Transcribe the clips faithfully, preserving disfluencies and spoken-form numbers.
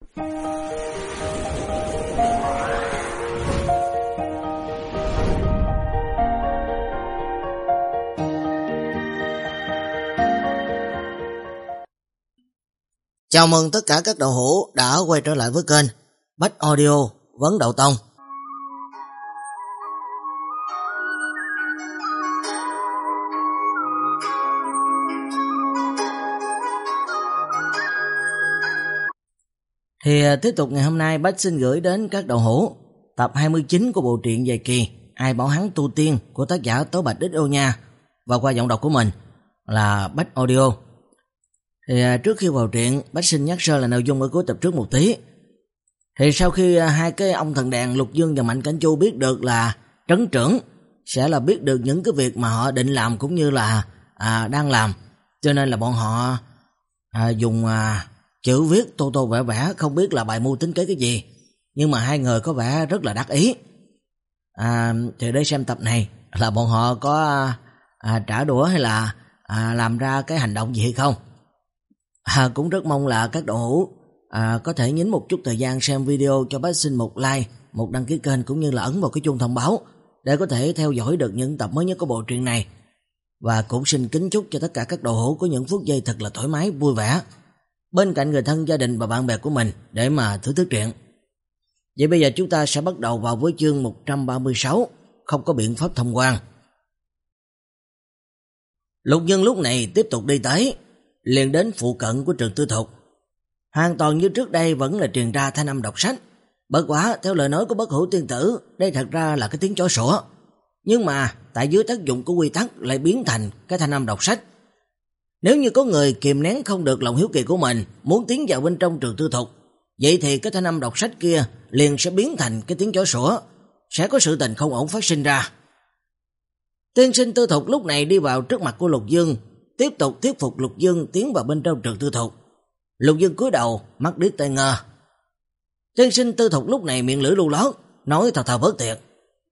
Chào mừng tất cả các đạo hữu đã quay trở lại với kênh Bách Audio Vấn Đạo Tông. Thì tiếp tục ngày hôm nay Bách xin gửi đến các đạo hữu tập hai mươi chín của bộ truyện dài kỳ Ai Bảo Hắn Tu Tiên của tác giả Tố Bạch Đích Ô Nha, và qua giọng đọc của mình là Bách Audio. Thì trước khi vào truyện, Bách xin nhắc sơ là nội dung ở cuối tập trước một tí. Thì sau khi hai cái ông thần đàn Lục Dương và Mạnh Cảnh Chu biết được là trấn trưởng sẽ là biết được những cái việc mà họ định làm cũng như là à, đang làm, cho nên là bọn họ à, dùng à, chữ viết tô tô vẽ vẽ, không biết là bài mưu tính kế cái gì, nhưng mà hai người có vẻ rất là đắc ý. À, thì để xem tập này là bọn họ có à, trả đũa hay là à, làm ra cái hành động gì hay không. À, cũng rất mong là các đạo hữu à, có thể nhín một chút thời gian xem video cho Bách xin một like, một đăng ký kênh cũng như là ấn vào cái chuông thông báo để có thể theo dõi được những tập mới nhất của bộ truyện này. Và cũng xin kính chúc cho tất cả các đạo hữu có những phút giây thật là thoải mái, vui vẻ bên cạnh người thân, gia đình và bạn bè của mình để mà thưởng thức truyện. Vậy bây giờ chúng ta sẽ bắt đầu vào với chương một trăm ba mươi sáu, không có biện pháp thông quan. Lục Dương lúc này tiếp tục đi tới, liền đến phụ cận của trường tư thục. Hoàn toàn như trước đây vẫn là truyền ra thanh âm đọc sách. Bất quá theo lời nói của Bất Hữu tiên tử, đây thật ra là cái tiếng chó sủa, nhưng mà tại dưới tác dụng của quy tắc lại biến thành cái thanh âm đọc sách. Nếu như có người kìm nén không được lòng hiếu kỳ của mình, muốn tiến vào bên trong trường tư thục, vậy thì cái thanh âm đọc sách kia liền sẽ biến thành cái tiếng chó sủa, sẽ có sự tình không ổn phát sinh ra. Tiên sinh tư thục lúc này đi vào trước mặt của Lục Dương, tiếp tục thuyết phục Lục Dương tiến vào bên trong trường tư thục. Lục Dương cúi đầu, mắt điếc tai ngơ. Tiên sinh tư thục lúc này miệng lưỡi lưu lót, nói thào thào bớt tiệt.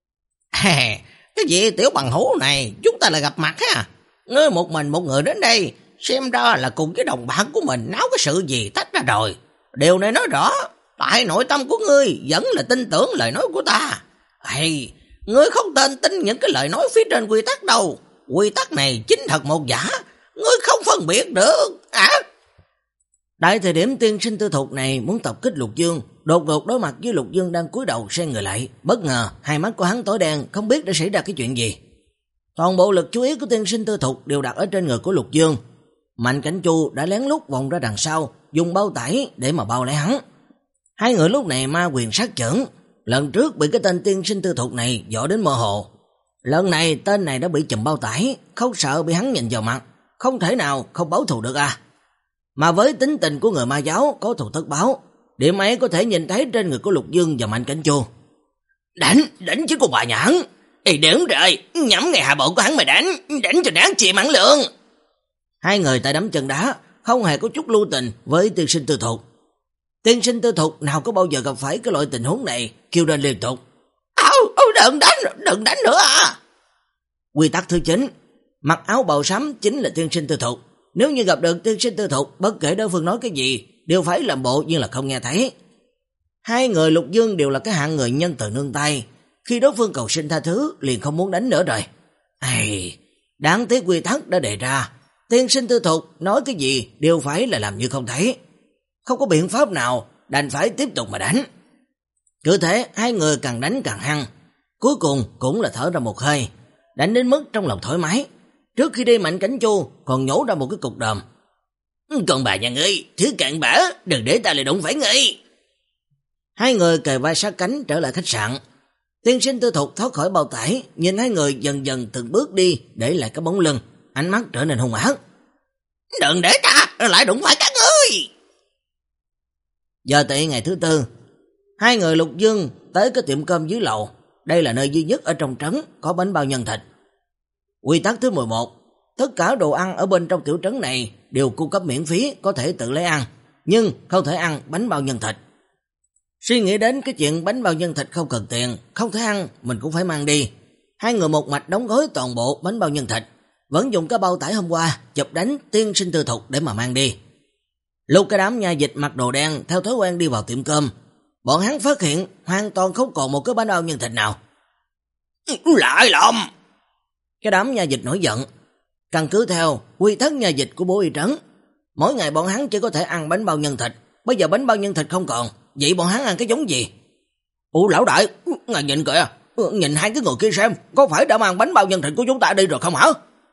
À, cái gì tiểu bằng hữu này, chúng ta là gặp mặt ha. Ngươi một mình một người đến đây, xem ra là cùng với đồng bạn của mình náo cái sự gì tách ra rồi. Điều này nói rõ, tại nội tâm của ngươi vẫn là tin tưởng lời nói của ta. Hay, ngươi không tên tin những cái lời nói phía trên quy tắc đâu. Quy tắc này chính thật một giả, ngươi không phân biệt được à? Đại thời điểm tiên sinh tư thục này muốn tập kích Lục Dương, đột ngột đối mặt với Lục Dương đang cúi đầu xoay người lại, bất ngờ hai mắt của hắn tối đen, không biết đã xảy ra cái chuyện gì. Toàn bộ lực chú ý của tiên sinh tư thục đều đặt ở trên người của Lục Dương. Mạnh Cảnh Chu đã lén lút vòng ra đằng sau, dùng bao tải để mà bao lấy hắn. Hai người lúc này ma quyền sát chưởng, lần trước bị cái tên tiên sinh tư thục này dọa đến mơ hồ. Lần này tên này đã bị chùm bao tải, không sợ bị hắn nhìn vào mặt, không thể nào không báo thù được à. Mà với tính tình của người ma giáo có thù tất báo, điểm ấy có thể nhìn thấy trên người của Lục Dương và Mạnh Cảnh Chu. Đánh, đánh chứ con bà nhãn. Ê đứng rồi, nhắm ngay hạ bộ của hắn mà đánh, đánh cho đáng chịu mãn lượng. Hai người tay đấm chân đá, không hề có chút lưu tình với tiên sinh tư thục. Tiên sinh tư thục nào có bao giờ gặp phải cái loại tình huống này, kêu lên liên tục. Âu, đừng đánh, đừng đánh nữa à. Quy tắc thứ chín, mặc áo bào xám chính là tiên sinh tư thục. Nếu như gặp được tiên sinh tư thục, bất kể đối phương nói cái gì, đều phải làm bộ như là không nghe thấy. Hai người Lục Dương đều là cái hạng người nhân từ nương tay, khi đối phương cầu xin tha thứ liền không muốn đánh nữa rồi. Ây, đáng tiếc quy tắc đã đề ra, tiên sinh tư thục nói cái gì đều phải là làm như không thấy. Không có biện pháp nào, đành phải tiếp tục mà đánh. Cứ thế hai người càng đánh càng hăng, cuối cùng cũng là thở ra một hơi, đánh đến mức trong lòng thoải mái. Trước khi đi Mạnh Cảnh Chu còn nhổ ra một cái cục đờm. Còn bà nhà ngươi, thứ cạn bã, đừng để ta lại đụng phải ngươi. Hai người kề vai sát cánh trở lại khách sạn. Tiên sinh tư thục thoát khỏi bao tải, nhìn hai người dần dần từng bước đi, để lại cái bóng lưng, ánh mắt trở nên hung ác. Đừng để ta lại đụng phải các ngươi. Giờ tị ngày thứ tư, hai người Lục Dương tới cái tiệm cơm dưới lầu. Đây là nơi duy nhất ở trong trấn có bánh bao nhân thịt. Quy tắc thứ mười một, tất cả đồ ăn ở bên trong tiểu trấn này đều cung cấp miễn phí, có thể tự lấy ăn, nhưng không thể ăn bánh bao nhân thịt. Suy nghĩ đến cái chuyện bánh bao nhân thịt không cần tiền, không thể ăn, mình cũng phải mang đi. Hai người một mạch đóng gói toàn bộ bánh bao nhân thịt, vẫn dùng cái bao tải hôm qua chụp đánh tiên sinh tư thục để mà mang đi. Lúc cái đám nha dịch mặc đồ đen theo thói quen đi vào tiệm cơm, bọn hắn phát hiện hoàn toàn không còn một cái bánh bao nhân thịt nào. Lại lầm! Cái đám nha dịch nổi giận. Căn cứ theo quy tắc nha dịch của Bố Y Trấn, mỗi ngày bọn hắn chỉ có thể ăn bánh bao nhân thịt. Bây giờ bánh bao nhân thịt không còn, vậy bọn hắn ăn cái giống gì? Ủa lão đại, ngài nhìn kìa, nhìn hai cái người kia xem, có phải đã mang bánh bao nhân thịt của chúng ta đi rồi không hả?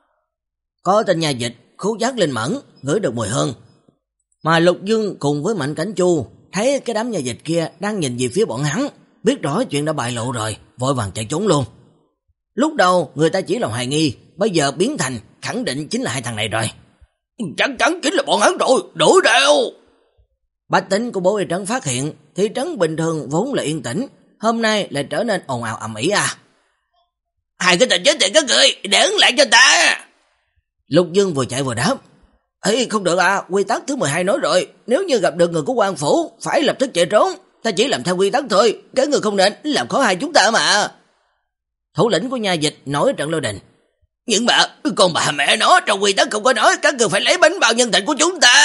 Có tên nha dịch khứu giác linh mẫn, ngửi được mùi hương. Mà Lục Dương cùng với Mạnh Cảnh Chu thấy cái đám nha dịch kia đang nhìn về phía bọn hắn, biết rõ chuyện đã bại lộ rồi, vội vàng chạy trốn luôn. Lúc đầu người ta chỉ là hoài nghi, bây giờ biến thành khẳng định chính là hai thằng này rồi. Chắc chắn chính là bọn hắn rồi, đuổi theo. Bách tính của Bố Y Trấn phát hiện thị trấn bình thường vốn là yên tĩnh, hôm nay lại trở nên ồn ào ầm ĩ à. Hai cái tình chết tiệt các người, để ứng lại cho ta. Lục Dương vừa chạy vừa đáp. Ê, không được à, quy tắc thứ mười hai nói rồi, nếu như gặp được người của quan phủ, phải lập tức chạy trốn. Ta chỉ làm theo quy tắc thôi, cái người không nên làm khó hai chúng ta mà. Thủ lĩnh của nha dịch nói trận lôi đình. Nhưng mà, con bà mẹ nó, trong quy tắc không có nói các người phải lấy bánh bao nhân thịt của chúng ta.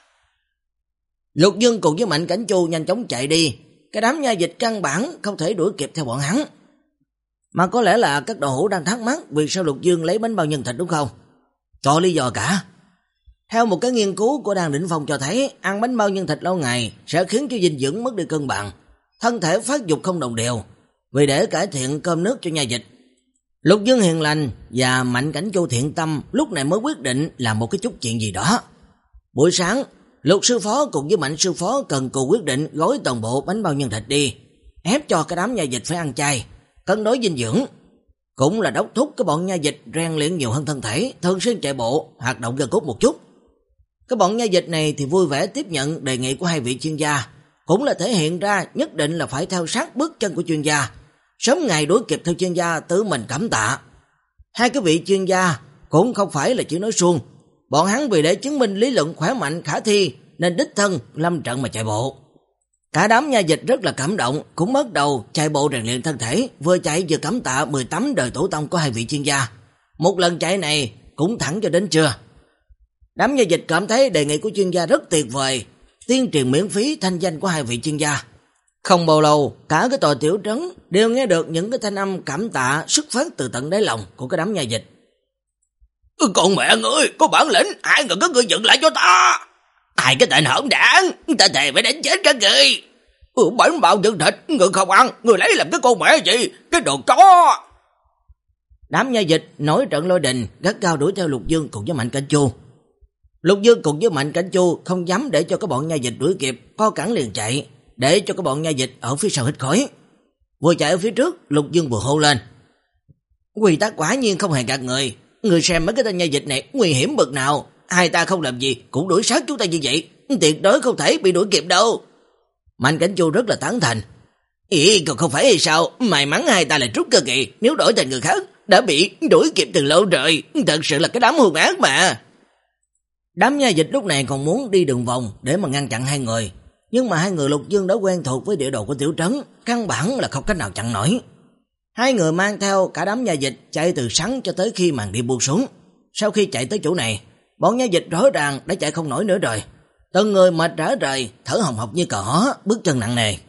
Lục Dương cùng với Mạnh Cảnh Chu nhanh chóng chạy đi, cái đám nha dịch căn bản không thể đuổi kịp theo bọn hắn. Mà có lẽ là các đồ hữu đang thắc mắc vì sao Lục Dương lấy bánh bao nhân thịt đúng không? Có lý do cả. Theo một cái nghiên cứu của Đan Đỉnh Phong cho thấy, ăn bánh bao nhân thịt lâu ngày sẽ khiến cho dinh dưỡng mất đi cân bằng, thân thể phát dục không đồng đều. Vì để cải thiện cơm nước cho nha dịch, Lục Dương hiền lành và Mạnh Cảnh Chu thiện tâm lúc này mới quyết định làm một cái chút chuyện gì đó. Buổi sáng, Lục sư phó cùng với Mạnh sư phó cần cù quyết định gói toàn bộ bánh bao nhân thịt đi, ép cho cái đám nha dịch phải ăn chay, cân đối dinh dưỡng. Cũng là đốc thúc cái bọn nha dịch rèn luyện nhiều hơn thân thể, thường xuyên chạy bộ, hoạt động gân cốt một chút. Cái bọn nha dịch này thì vui vẻ tiếp nhận đề nghị của hai vị chuyên gia, cũng là thể hiện ra nhất định là phải theo sát bước chân của chuyên gia, sớm ngày đuổi kịp theo chuyên gia tự mình cảm tạ. Hai cái vị chuyên gia cũng không phải là chỉ nói suông, bọn hắn vì để chứng minh lý luận khỏe mạnh khả thi nên đích thân lâm trận mà chạy bộ. Cả đám nha dịch rất là cảm động, cũng bắt đầu chạy bộ rèn luyện thân thể, vừa chạy vừa cảm tạ mười tám đời tổ tông của hai vị chuyên gia. Một lần chạy này cũng thẳng cho đến trưa. Đám nha dịch cảm thấy đề nghị của chuyên gia rất tuyệt vời, tuyên truyền miễn phí thanh danh của hai vị chuyên gia. Không bao lâu, cả cái tòa tiểu trấn đều nghe được những cái thanh âm cảm tạ xuất phát từ tận đáy lòng của cái đám nha dịch. Con mẹ ngươi, có bản lĩnh, hai người các ngươi dựng lại cho ta. Hai cái tên hỗn đản, ta thề phải đánh chết các ngươi. Ừ, bánh bao nhân thịt, người không ăn, người lấy làm cái con mẹ gì, cái đồ chó. Đám nha dịch nổi trận lôi đình, gắt gao đuổi theo Lục Dương cùng với Mạnh Cảnh Chu. Lục Dương cùng với Mạnh Cảnh Chu không dám để cho các bọn nha dịch đuổi kịp, co cẳng liền chạy, để cho các bọn nha dịch ở phía sau hít khói. Vừa chạy ở phía trước, Lục Dương vừa hô lên. Quy tắc quả nhiên không hề gạt người, người xem mấy cái tên nha dịch này nguy hiểm bực nào, hai ta không làm gì cũng đuổi sát chúng ta như vậy, tuyệt đối không thể bị đuổi kịp đâu. Mạnh Cảnh Chu rất là tán thành. Ý, còn không phải hay sao, may mắn hai ta là trút cơ kỳ, nếu đổi thành người khác đã bị đuổi kịp từ lâu rồi, thật sự là cái đám hung ác mà. Đám nha dịch lúc này còn muốn đi đường vòng để mà ngăn chặn hai người, nhưng mà hai người Lục Dương đã quen thuộc với địa đồ của tiểu trấn, căn bản là không cách nào chặn nổi. Hai người mang theo cả đám nha dịch chạy từ sáng cho tới khi màn đêm buông xuống. Sau khi chạy tới chỗ này, bọn nha dịch rõ ràng đã chạy không nổi nữa rồi, từng người mệt rã rời, thở hồng hộc như cờ hó, bước chân nặng nề.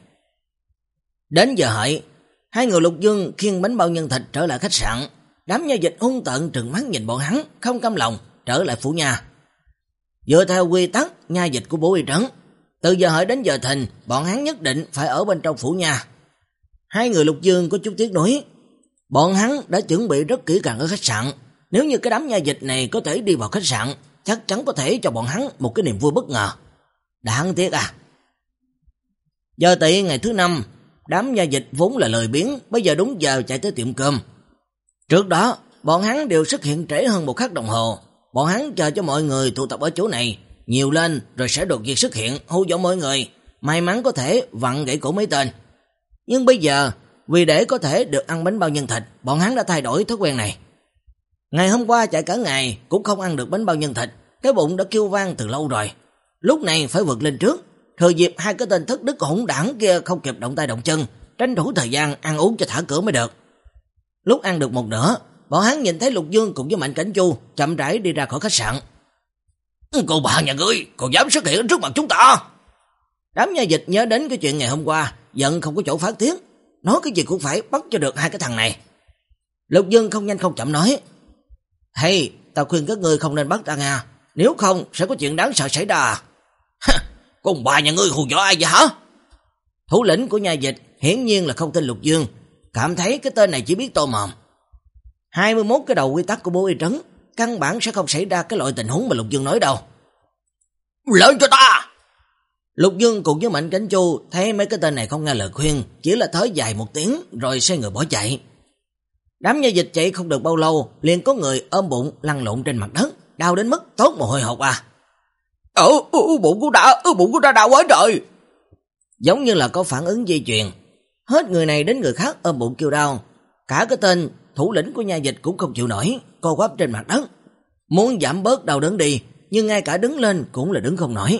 Đến giờ hợi, hai người Lục Dương khiêng bánh bao nhân thịt trở lại khách sạn. Đám nha dịch hung tợn trừng mắt nhìn bọn hắn, không cam lòng trở lại phủ nha. Dựa theo quy tắc nha dịch của Bố Y Trấn, từ giờ hợi đến giờ thìn, bọn hắn nhất định phải ở bên trong phủ nha. Hai người Lục Dương có chút tiếc nuối, bọn hắn đã chuẩn bị rất kỹ càng ở khách sạn, nếu như cái đám nha dịch này có thể đi vào khách sạn, chắc chắn có thể cho bọn hắn một cái niềm vui bất ngờ. Đáng tiếc à. Giờ tị ngày thứ năm, đám nha dịch vốn là lười biếng, bây giờ đúng giờ chạy tới tiệm cơm. Trước đó, bọn hắn đều xuất hiện trễ hơn một khắc đồng hồ. Bọn hắn chờ cho mọi người tụ tập ở chỗ này nhiều lên rồi sẽ đột nhiên xuất hiện hù dọa mọi người, may mắn có thể vặn gãy cổ mấy tên. Nhưng bây giờ, vì để có thể được ăn bánh bao nhân thịt, bọn hắn đã thay đổi thói quen này. Ngày hôm qua chạy cả ngày cũng không ăn được bánh bao nhân thịt, cái bụng đã kêu vang từ lâu rồi. Lúc này phải vượt lên trước, thừa dịp hai cái tên thất đức hỗn đảng kia không kịp động tay động chân, tranh thủ thời gian ăn uống cho thả cửa mới được. Lúc ăn được một nửa, bọn hắn nhìn thấy Lục Dương cùng với Mạnh Cảnh Chu chậm rãi đi ra khỏi khách sạn. Cô bà nhà ngươi, còn dám xuất hiện trước mặt chúng ta? Đám nha dịch nhớ đến cái chuyện ngày hôm qua, giận không có chỗ phát tiếng, nói cái gì cũng phải bắt cho được hai cái thằng này. Lục Dương không nhanh không chậm nói, hey, tao khuyên các ngươi không nên bắt ta nha, nếu không sẽ có chuyện đáng sợ xảy ra. Con bà nhà ngươi hù dọa ai vậy hả? Thủ lĩnh của nha dịch hiển nhiên là không tin Lục Dương, cảm thấy cái tên này chỉ biết tô mồm. hai mươi mốt cái đầu quy tắc của Bố Y Trấn, căn bản sẽ không xảy ra cái loại tình huống mà Lục Dương nói đâu. Lên cho ta! Lục Dương cùng với Mạnh Cảnh Chu thấy mấy cái tên này không nghe lời khuyên, chỉ là thở dài một tiếng rồi xoay người bỏ chạy. Đám nha dịch chạy không được bao lâu, liền có người ôm bụng lăn lộn trên mặt đất, đau đến mức tốt mồ hôi hột à. Ờ, bụng của ta, bụng của ta đau quá trời. Giống như là có phản ứng dây chuyền, hết người này đến người khác ôm bụng kêu đau. Cả cái tên thủ lĩnh của nha dịch cũng không chịu nổi, co quắp trên mặt đất, muốn giảm bớt đau đớn đi, nhưng ngay cả đứng lên cũng là đứng không nổi.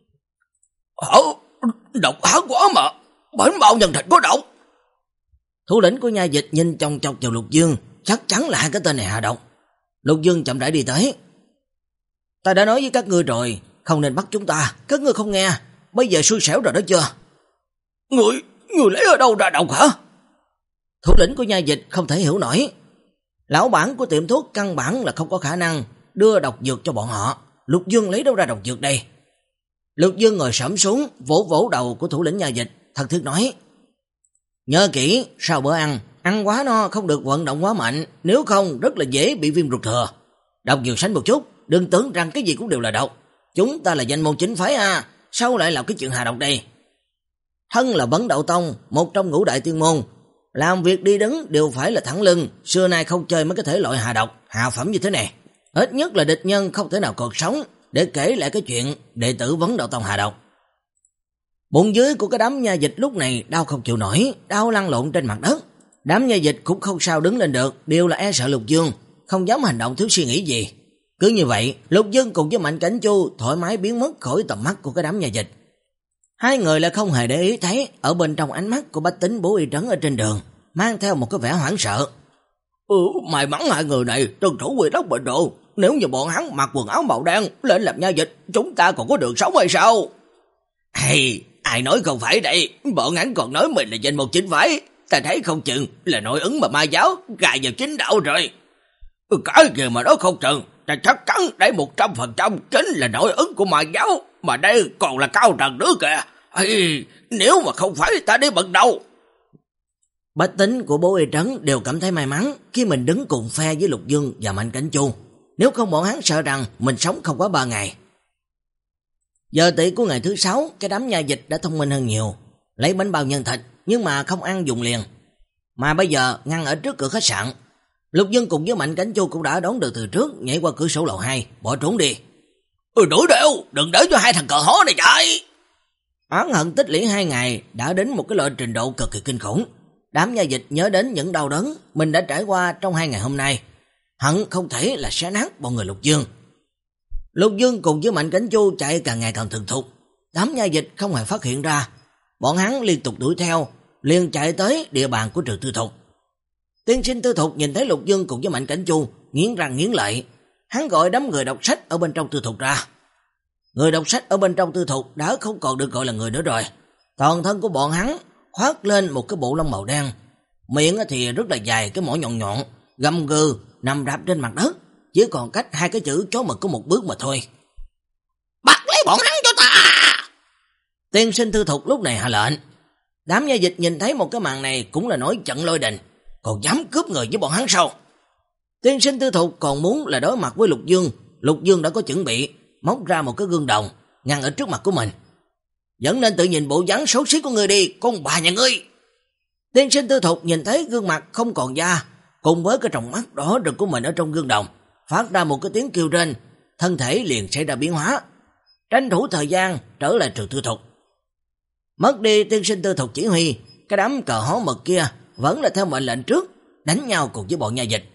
Hả? Độc ác quá mà, bánh bao nhân thịt có độc. Thủ lĩnh của nha dịch nhìn chòng chọc vào Lục Dương, chắc chắn là hai cái tên này hạ độc. Lục Dương chậm rãi đi tới. Ta đã nói với các ngươi rồi, không nên bắt chúng ta, các ngươi không nghe, bây giờ xui xẻo rồi đó chưa? Người, người lấy ở đâu ra độc hả? Thủ lĩnh của nha dịch không thể hiểu nổi. Lão bản của tiệm thuốc căn bản là không có khả năng đưa độc dược cho bọn họ, Lục Dương lấy đâu ra độc dược đây? Lục Dương ngồi xổm xuống, vỗ vỗ đầu của thủ lĩnh nha dịch, thật thiết nói, nhớ kỹ, sau bữa ăn, ăn quá no không được vận động quá mạnh, nếu không rất là dễ bị viêm ruột thừa. Độc dược sánh một chút, đừng tưởng rằng cái gì cũng đều là độc. Chúng ta là danh môn chính phái à, sao lại làm cái chuyện hạ độc đây? Thân là Vấn Đậu Tông, một trong ngũ đại tiên môn, làm việc đi đứng đều phải là thẳng lưng, xưa nay không chơi mấy cái thể loại hạ độc, hạ phẩm như thế này. Ít nhất là địch nhân không thể nào còn sống để kể lại cái chuyện đệ tử Vấn Đậu Tông hạ độc. Bụng dưới của cái đám nha dịch lúc này đau không chịu nổi, đau lăn lộn trên mặt đất. Đám nha dịch cũng không sao đứng lên được, đều là e sợ Lục Dương, không dám hành động thiếu suy nghĩ gì. Cứ như vậy, Lục Dương cùng với Mạnh Cảnh Chu thoải mái biến mất khỏi tầm mắt của cái đám nha dịch. Hai người lại không hề để ý thấy ở bên trong ánh mắt của bách tính Bố Y Trấn ở trên đường mang theo một cái vẻ hoảng sợ. Ừ, may mắn hai người này tuân thủ quy tắc bình độ, nếu như bọn hắn mặc quần áo màu đen lên làm nha dịch, chúng ta còn có đường sống hay sao? Hay, ai nói không phải đây, bọn hắn còn nói mình là danh môn chính phái, ta thấy không chừng là nội ứng mà ma giáo gài vào chính đạo rồi. Cái gì mà nó không chừng, ta chắc chắn đây một trăm phần trăm chính là nội ứng của ma giáo, mà đây còn là cao trần nữa kìa. Hay, nếu mà không phải ta đi bận đầu. Bách tính của Bố Y Trấn đều cảm thấy may mắn khi mình đứng cùng phe với Lục Dương và Mạnh Cảnh Chu, nếu không bọn hắn sợ rằng mình sống không quá ba ngày. Giờ tỷ của ngày thứ sáu, cái đám nha dịch đã thông minh hơn nhiều, lấy bánh bao nhân thịt nhưng mà không ăn dùng liền. Mà bây giờ ngăn ở trước cửa khách sạn, Lục Dương cùng với Mạnh Cảnh Chu cũng đã đón được từ trước, nhảy qua cửa sổ lầu hai, bỏ trốn đi. Ừ, đuổi đều, đừng để cho hai thằng cờ hó này chạy. Oán hận tích lũy hai ngày đã đến một cái loại trình độ cực kỳ kinh khủng. Đám nha dịch nhớ đến những đau đớn mình đã trải qua trong hai ngày hôm nay, hận không thể là xé nát bọn người Lục Dương. Lục Dương cùng với Mạnh Cảnh Chu chạy càng ngày càng thuần thục, đám nha dịch không hề phát hiện ra, bọn hắn liên tục đuổi theo, liền chạy tới địa bàn của Trừ Tư Thục. Tiên sinh Tư Thục nhìn thấy Lục Dương cùng với Mạnh Cảnh Chu, nghiến răng nghiến lợi, hắn gọi đám người đọc sách ở bên trong Tư Thục ra. Người đọc sách ở bên trong Tư Thục đã không còn được gọi là người nữa rồi, toàn thân của bọn hắn khoác lên một cái bộ lông màu đen, miệng thì rất là dài, cái mỏ nhọn nhọn, gầm gừ nằm rạp trên mặt đất, chỉ còn cách hai cái chữ chó mực có một bước mà thôi. Bắt lấy bọn hắn cho ta! Tiên sinh Tư Thục lúc này hạ lệnh. Đám nha dịch nhìn thấy một cái màn này cũng là nổi trận lôi đình, còn dám cướp người với bọn hắn sao? Tiên sinh Tư Thục còn muốn là đối mặt với Lục Dương, Lục Dương đã có chuẩn bị, móc ra một cái gương đồng ngăn ở trước mặt của mình. Vẫn nên tự nhìn bộ dáng xấu xí của ngươi đi, con bà nhà ngươi. Tiên sinh Tư Thục nhìn thấy gương mặt không còn da, cùng với cái tròng mắt đỏ rực của mình ở trong gương đồng, phát ra một cái tiếng kêu rên, thân thể liền xảy ra biến hóa, tranh thủ thời gian trở lại Trừ Tư Thục. Mất đi tiên sinh Tư Thục chỉ huy, cái đám cờ hó mực kia vẫn là theo mệnh lệnh trước, đánh nhau cùng với bọn nha dịch.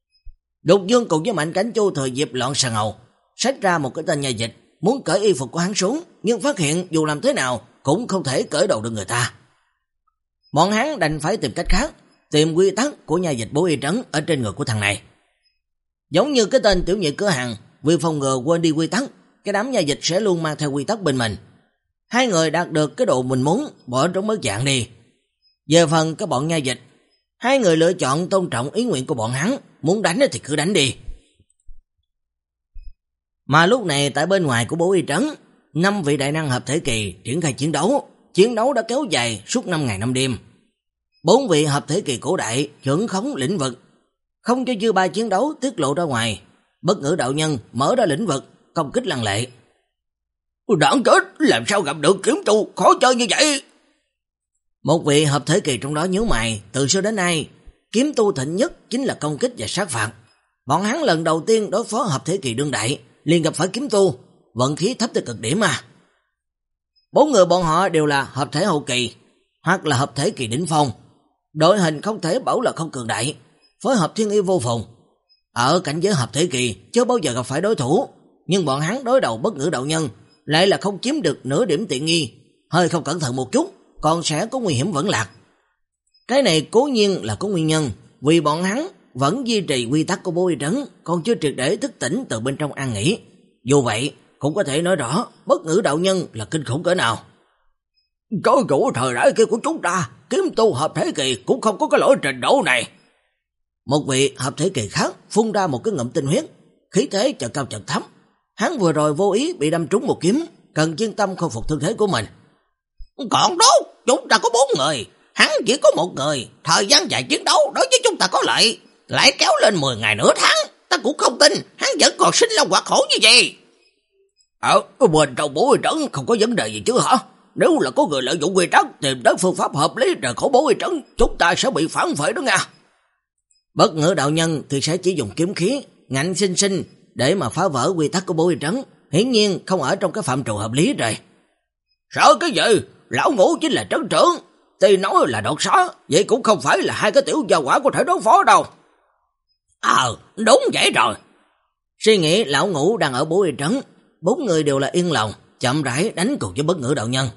Lục Dương cùng với Mạnh Cảnh Chu thời dịp loạn sà ngầu, xách ra một cái tên nha dịch, muốn cởi y phục của hắn xuống, nhưng phát hiện dù làm thế nào cũng không thể cởi đầu được người ta. Bọn hắn đành phải tìm cách khác, tìm quy tắc của nha dịch Bố Y Trấn ở trên người của thằng này. Giống như cái tên tiểu nhị cửa hàng, vì phòng ngừa quên đi quy tắc, cái đám nha dịch sẽ luôn mang theo quy tắc bên mình. Hai người đạt được cái độ mình muốn, bỏ trốn mất dạng đi. Về phần cái bọn nha dịch, hai người lựa chọn tôn trọng ý nguyện của bọn hắn, muốn đánh thì cứ đánh đi. Mà lúc này tại bên ngoài của Bố Y Trấn, năm vị đại năng hợp thể kỳ triển khai chiến đấu. Chiến đấu đã kéo dài suốt năm ngày năm đêm. Bốn vị hợp thể kỳ cổ đại trưởng khống lĩnh vực, không cho dư ba chiến đấu tiết lộ ra ngoài. Bất Ngữ đạo nhân mở ra lĩnh vực, công kích lăng lệ. Đoạn kết, làm sao gặp được kiếm tu khó chơi như vậy? Một vị hợp thể kỳ trong đó nhíu mày, từ xưa đến nay, kiếm tu thịnh nhất chính là công kích và sát phạt. Bọn hắn lần đầu tiên đối phó hợp thể kỳ đương đại, liền gặp phải kiếm tu, vận khí thấp tới cực điểm mà. Bốn người bọn họ đều là hợp thể hậu kỳ, hoặc là hợp thể kỳ đỉnh phong. Đội hình không thể bảo là không cường đại, phối hợp thiên y vô phùng. Ở cảnh giới hợp thể kỳ chưa bao giờ gặp phải đối thủ, nhưng bọn hắn đối đầu Bất Ngữ đạo nhân lại là không chiếm được nửa điểm tiện nghi, hơi không cẩn thận một chút còn sẽ có nguy hiểm vẫn lạc. Cái này cố nhiên là có nguyên nhân, vì bọn hắn vẫn duy trì quy tắc của Bố Y Trấn, còn chưa triệt để thức tỉnh từ bên trong an nghỉ. Dù vậy cũng có thể nói rõ Bất Ngữ đạo nhân là kinh khủng cỡ nào. Cho dù thời đại kia của chúng ta, kiếm tu hợp thể kỳ cũng không có cái lỗi trình độ này. Một vị hợp thể kỳ khác phun ra một cái ngụm tinh huyết, khí thế chợt cao chợt thấp. Hắn vừa rồi vô ý bị đâm trúng một kiếm, cần chuyên tâm khôi phục thương thế của mình. Còn tốt, chúng ta có bốn người, hắn chỉ có một người, thời gian dài chiến đấu đối với chúng ta có lợi, lại kéo lên mười ngày nửa tháng, ta cũng không tin hắn vẫn còn sinh long hoạt hổ như vậy. Ở bên trong Bố Y Trấn không có vấn đề gì chứ hả? Nếu là có người lợi dụng quy tắc tìm đến phương pháp hợp lý rời khỏi Bố Y Trấn, chúng ta sẽ bị phản vệ đó nha. Bất Ngữ đạo nhân thì sẽ chỉ dùng kiếm khí ngạnh sinh sinh để mà phá vỡ quy tắc của Bố Y Trấn, hiển nhiên không ở trong cái phạm trù hợp lý rồi. Sợ cái gì? Lão Ngũ chính là trấn trưởng, tuy nói là đột xó, vậy cũng không phải là hai cái tiểu gia quả có thể đối phó đâu. Ờ, à, đúng vậy rồi. Suy nghĩ lão Ngũ đang ở Bố Y Trấn, bốn người đều là yên lòng, chậm rãi đánh cùng với Bất Ngữ đạo nhân.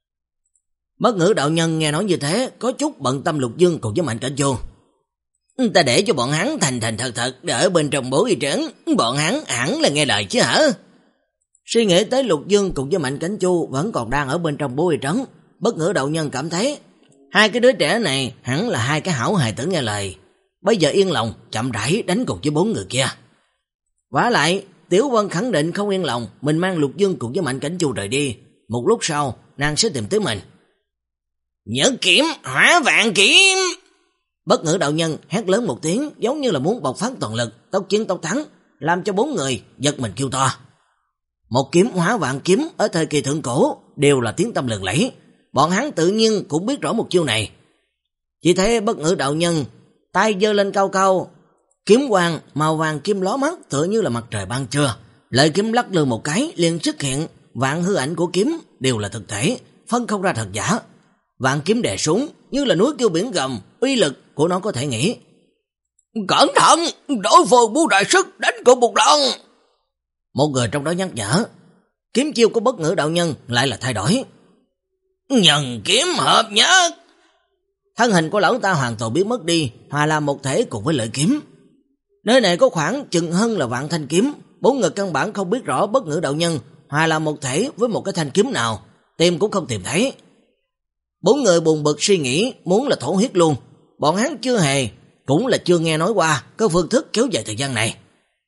Bất Ngữ đạo nhân nghe nói như thế, có chút bận tâm Lục Dương cùng với Mạnh Cảnh Chu. Ta để cho bọn hắn thành thành thật thật để ở bên trong Bố Y Trấn, bọn hắn hẳn là nghe lời chứ hả? Suy nghĩ tới Lục Dương cùng với Mạnh Cảnh Chu vẫn còn đang ở bên trong Bố Y Trấn, Bất Ngữ đạo nhân cảm thấy hai cái đứa trẻ này hẳn là hai cái hảo hài tử nghe lời. Bây giờ yên lòng, chậm rãi đánh cùng với bốn người kia. Vả lại, Tiểu Vân khẳng định không yên lòng, mình mang Lục Dương cùng với Mạnh Cảnh Chu rời đi. Một lúc sau, nàng sẽ tìm tới mình. Nhớ kiếm, hỏa vạn kiếm! Bất Ngữ đạo nhân hét lớn một tiếng, giống như là muốn bộc phát toàn lực, tốc chiến tốc thắng, làm cho bốn người giật mình kêu to. Một kiếm hóa vạn kiếm ở thời kỳ thượng cổ đều là tiếng tăm lừng lẫy, bọn hắn tự nhiên cũng biết rõ một chiêu này. Chỉ thấy Bất Ngữ đạo nhân tay giơ lên cao cao, kiếm quang màu vàng kim lóa mắt tựa như là mặt trời ban trưa, lợi kiếm lắc lư một cái liền xuất hiện, vạn hư ảnh của kiếm đều là thực thể, phân không ra thật giả. Vạn kiếm đè xuống như là núi kêu biển gầm, uy lực của nó có thể nghĩ. Cẩn thận, đối phương bu đại sức đánh cùng một lần. Một người trong đó nhắc nhở. Kiếm chiêu của Bất Ngữ đạo nhân lại là thay đổi. Nhân kiếm hợp nhất. Thân hình của lão ta hoàn toàn biến mất đi, hòa làm một thể cùng với lợi kiếm. Nơi này có khoảng chừng hơn là vạn thanh kiếm, bốn người căn bản không biết rõ Bất Ngữ đạo nhân hòa làm một thể với một cái thanh kiếm nào, tìm cũng không tìm thấy. Bốn người buồn bực suy nghĩ muốn là thổ huyết luôn, bọn hắn chưa hề, cũng là chưa nghe nói qua có phương thức kéo dài thời gian này.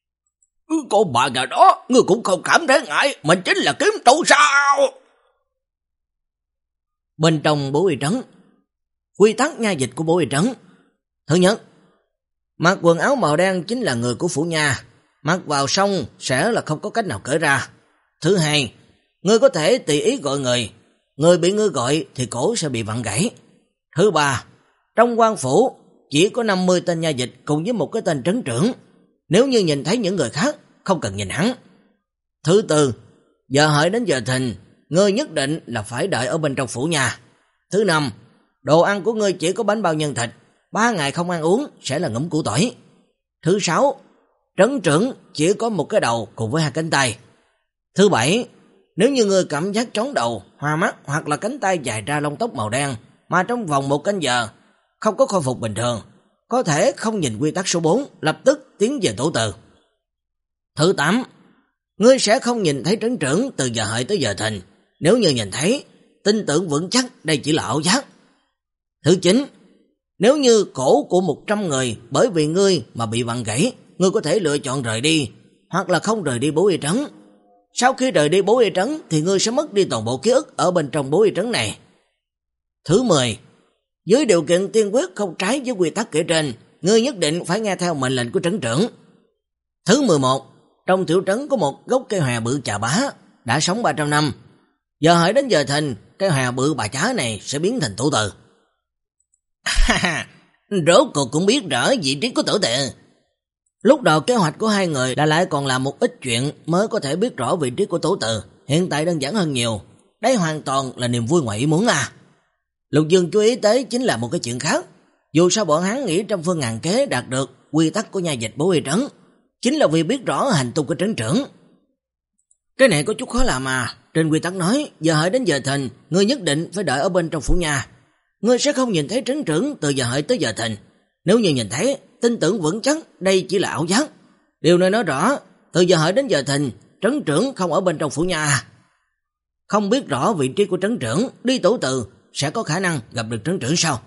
Cô bà già đó, ngươi cũng không cảm thấy ngại, mình chính là kiếm tu sao? Bên trong Bố Y Trấn, quy tắc nha dịch của Bố Y Trấn. Thứ nhất, mặc quần áo màu đen chính là người của phủ nha, mặc vào xong sẽ là không có cách nào cởi ra. Thứ hai, ngươi có thể tùy ý gọi người, người bị ngươi gọi thì cổ sẽ bị vặn gãy. Thứ ba, trong quan phủ chỉ có năm mươi tên nha dịch cùng với một cái tên trấn trưởng, nếu như nhìn thấy những người khác không cần nhìn hắn. Thứ tư, giờ hợi đến giờ thìn, ngươi nhất định là phải đợi ở bên trong phủ nhà. Thứ năm, đồ ăn của ngươi chỉ có bánh bao nhân thịt, ba ngày không ăn uống sẽ là ngụm củ tỏi. Thứ sáu, trấn trưởng chỉ có một cái đầu cùng với hai cánh tay. Thứ bảy, nếu như ngươi cảm giác chóng đầu, hoa mắt hoặc là cánh tay dài ra lông tóc màu đen mà trong vòng một canh giờ không có khôi phục bình thường, có thể không nhìn quy tắc số bốn, lập tức tiến về tổ từ. Thứ tám, Ngươi sẽ không nhìn thấy trấn trưởng từ giờ hợi tới giờ thìn. Nếu như nhìn thấy, tin tưởng vững chắc đây chỉ là ảo giác. Thứ chín, nếu như cổ của một trăm người bởi vì ngươi mà bị vặn gãy, ngươi có thể lựa chọn rời đi, hoặc là không rời đi bố y trấn. Sau khi rời đi bố y trấn thì ngươi sẽ mất đi toàn bộ ký ức ở bên trong bố y trấn này. Thứ mười, dưới điều kiện tiên quyết không trái với quy tắc kể trên, ngươi nhất định phải nghe theo mệnh lệnh của trấn trưởng. Thứ mười một, trong tiểu trấn có một gốc cây hòe bự chà bá, đã sống ba trăm năm. Giờ hỡi đến giờ thìn, cây hòe bự bà chá này sẽ biến thành tổ từ. Rốt cuộc cũng biết rõ vị trí của tổ từ. Lúc đầu kế hoạch của hai người đã lại còn làm một ít chuyện mới có thể biết rõ vị trí của tổ từ. Hiện tại đơn giản hơn nhiều. Đây hoàn toàn là niềm vui ngoài ý muốn à. Lục Dương chú ý tới chính là một cái chuyện khác. Dù sao bọn hắn nghĩ trăm phương ngàn kế đạt được quy tắc của nhà dịch bố y trấn, chính là vì biết rõ hành tung của trấn trưởng. Cái này có chút khó làm mà. Trên quy tắc nói, giờ hợi đến giờ thìn, ngươi nhất định phải đợi ở bên trong phủ nhà. Ngươi sẽ không nhìn thấy trấn trưởng từ giờ hợi tới giờ thìn. Nếu như nhìn thấy, tin tưởng vững chắc đây chỉ là ảo giác. Điều này nói rõ, từ giờ hợi đến giờ thìn, trấn trưởng không ở bên trong phủ nhà. Không biết rõ vị trí của trấn trưởng, đi tổ từ sẽ có khả năng gặp được trấn trưởng sao?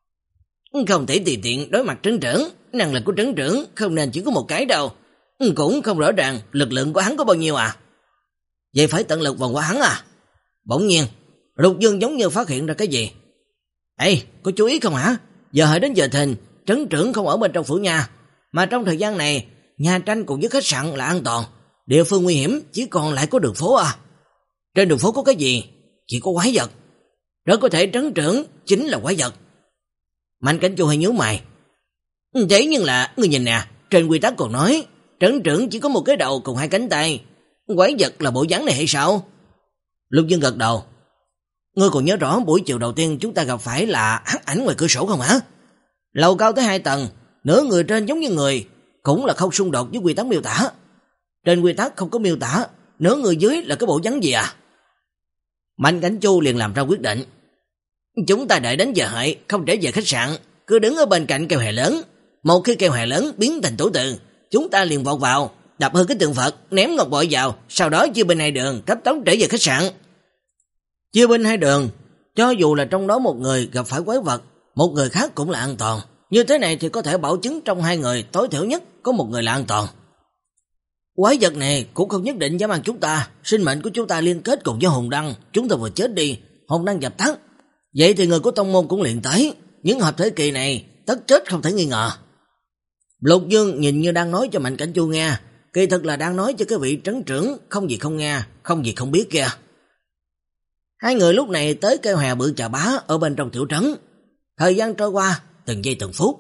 Không thể tùy tiện đối mặt trấn trưởng, năng lực của trấn trưởng không nên chỉ có một cái đâu. Cũng không rõ ràng lực lượng của hắn có bao nhiêu à. Vậy phải tận lực vòng qua hắn à? Bỗng nhiên, Lục Dương giống như phát hiện ra cái gì. Ê, có chú ý không hả? Giờ hợi đến giờ thìn, trấn trưởng không ở bên trong phủ nhà, mà trong thời gian này, nhà tranh cùng với khách sạn là an toàn. Địa phương nguy hiểm chỉ còn lại có đường phố à. Trên đường phố có cái gì? Chỉ có quái vật. Rất có thể trấn trưởng chính là quái vật. Mạnh Cảnh Chu hay nhíu mày. Thế nhưng là, ngươi nhìn nè, trên quy tắc còn nói, trấn trưởng chỉ có một cái đầu cùng hai cánh tay. Quái vật là bộ dáng này hay sao? Lục Dương gật đầu. Ngươi còn nhớ rõ buổi chiều đầu tiên chúng ta gặp phải là hắc ảnh ngoài cửa sổ không hả? Lầu cao tới hai tầng, nửa người trên giống như người, cũng là không xung đột với quy tắc miêu tả. Trên quy tắc không có miêu tả, nửa người dưới là cái bộ dáng gì à? Mạnh Cảnh Chu liền làm ra quyết định. Chúng ta đợi đến giờ hợi, không trở về khách sạn, cứ đứng ở bên cạnh keo hề lớn. Một khi keo hề lớn biến thành tổ từ, chúng ta liền vọt vào, đập hư cái tượng Phật, ném ngọc bội vào, sau đó chia bên hai đường, cấp tốc trở về khách sạn. Chia bên hai đường, cho dù là trong đó một người gặp phải quái vật, một người khác cũng là an toàn. Như thế này thì có thể bảo chứng trong hai người tối thiểu nhất có một người là an toàn. Quái vật này cũng không nhất định dám ăn chúng ta, sinh mệnh của chúng ta liên kết cùng với hồn đăng, chúng ta vừa chết đi, hồn đăng dập tắt. Vậy thì người của tông môn cũng liền tới, những hợp thể kỳ này tất chết không thể nghi ngờ. Lục Dương nhìn như đang nói cho Mạnh Cảnh Chu nghe, kỳ thực là đang nói cho cái vị trấn trưởng không gì không nghe, không gì không biết kia. Hai người lúc này tới cây hòe bự chà bá ở bên trong tiểu trấn. Thời gian trôi qua từng giây từng phút.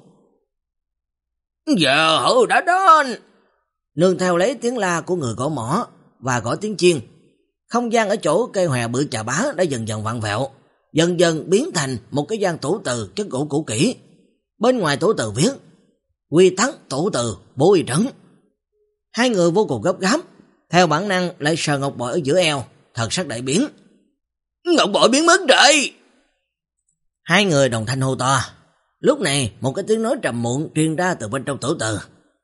Giờ hữu đã đến. Nương theo lấy tiếng la của người gõ mỏ và gõ tiếng chiên, không gian ở chỗ cây hòe bự chà bá đã dần dần vặn vẹo, dần dần biến thành một cái gian tổ từ chất gỗ cũ kỹ. Bên ngoài tổ từ viết quy tắc tổ từ bố y trấn. Hai người vô cùng gấp gáp, theo bản năng lại sờ ngọc bội ở giữa eo, thần sắc đại biến. Ngọc bội biến mất rồi. Hai người đồng thanh hô to. Lúc này một cái tiếng nói trầm muộn truyền ra từ bên trong tổ từ.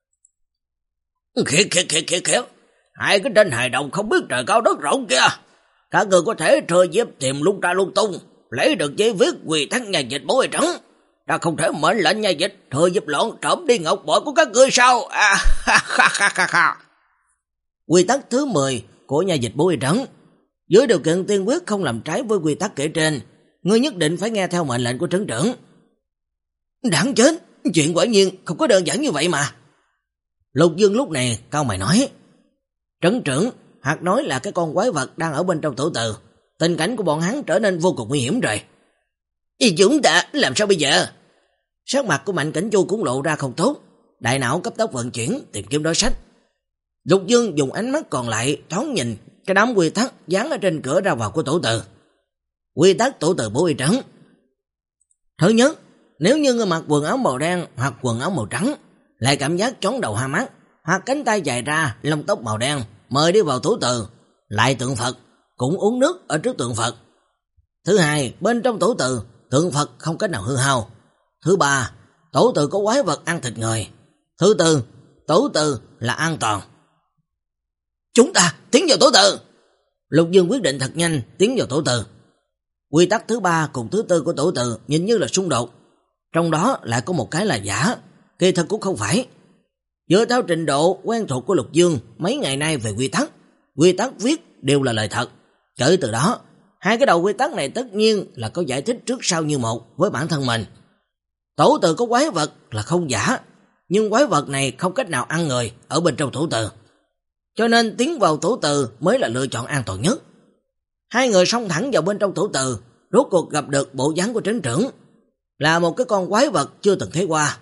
Khiếp khiếp khiếp khiếp khiếp, hai cái tên hài đồng không biết trời cao đất rộng kia, các người có thể thừa dịp tìm lung ra lung tung, lấy được giấy viết quy tắc nhà dịch bố y trấn. Ta không thể mệnh lệnh nhà dịch thừa dịp loạn trộm đi ngọc bội của các ngươi sao? À, ha, ha, ha, ha, ha. Quy tắc thứ mười của nhà dịch bố y trấn. Dưới điều kiện tiên quyết không làm trái với quy tắc kể trên, ngươi nhất định phải nghe theo mệnh lệnh của trấn trưởng. Đáng chết, chuyện quả nhiên không có đơn giản như vậy mà. Lục Dương lúc này cau mày nói. Trấn trưởng, hoặc nói là cái con quái vật đang ở bên trong tổ từ, tình cảnh của bọn hắn trở nên vô cùng nguy hiểm rồi. Ý chúng ta làm sao bây giờ? Sắc mặt của Mạnh Cảnh Chu cũng lộ ra không tốt, đại não cấp tốc vận chuyển tìm kiếm đối sách. Lục Dương dùng ánh mắt còn lại thoáng nhìn cái đám quy tắc dán ở trên cửa ra vào của tổ từ. Quy tắc tổ từ bố y trấn. Thứ nhất, nếu như người mặc quần áo màu đen hoặc quần áo màu trắng, lại cảm giác chóng đầu hoa mắt, hoặc cánh tay dài ra, lông tóc màu đen, mời đi vào tổ từ, lại tượng Phật, cũng uống nước ở trước tượng Phật. Thứ hai, bên trong tổ từ, tượng Phật không cách nào hư hao. Thứ ba, tổ từ có quái vật ăn thịt người. Thứ tư, tổ từ là an toàn. Chúng ta tiến vào tổ từ. Lục Dương quyết định thật nhanh tiến vào tổ từ. Quy tắc thứ ba cùng thứ tư của tổ từ nhìn như là xung đột, trong đó lại có một cái là giả, kỳ thật cũng không phải. Dựa theo trình độ quen thuộc của Lục Dương mấy ngày nay về quy tắc, quy tắc viết đều là lời thật. Kể từ đó, hai cái đầu quy tắc này tất nhiên là có giải thích trước sau như một với bản thân mình. Tổ từ có quái vật là không giả, nhưng quái vật này không cách nào ăn người ở bên trong tổ từ. Cho nên tiến vào tổ từ mới là lựa chọn an toàn nhất. Hai người xông thẳng vào bên trong tổ từ, rốt cuộc gặp được bộ dáng của trấn trưởng, là một cái con quái vật chưa từng thấy qua.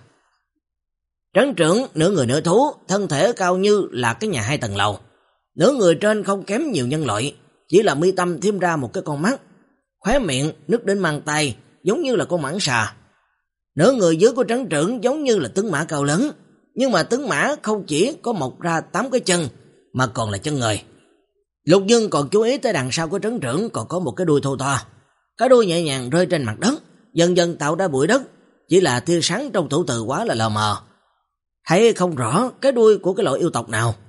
Trấn trưởng nửa người nửa thú, thân thể cao như là cái nhà hai tầng lầu. Nửa người trên không kém nhiều nhân loại, chỉ là mi tâm thêm ra một cái con mắt, khóe miệng nứt đến mang tay, giống như là con mãng xà. Nửa người dưới của trấn trưởng giống như là tướng mã cao lớn, nhưng mà tướng mã không chỉ có mọc ra tám cái chân, mà còn là chân người. Lục Dương còn chú ý tới đằng sau của trấn trưởng còn có một cái đuôi thô to. Cái đuôi nhẹ nhàng rơi trên mặt đất, dần dần tạo ra bụi đất, chỉ là tia sáng trong tổ từ quá là lờ mờ. Thấy không rõ cái đuôi của cái loại yêu tộc nào.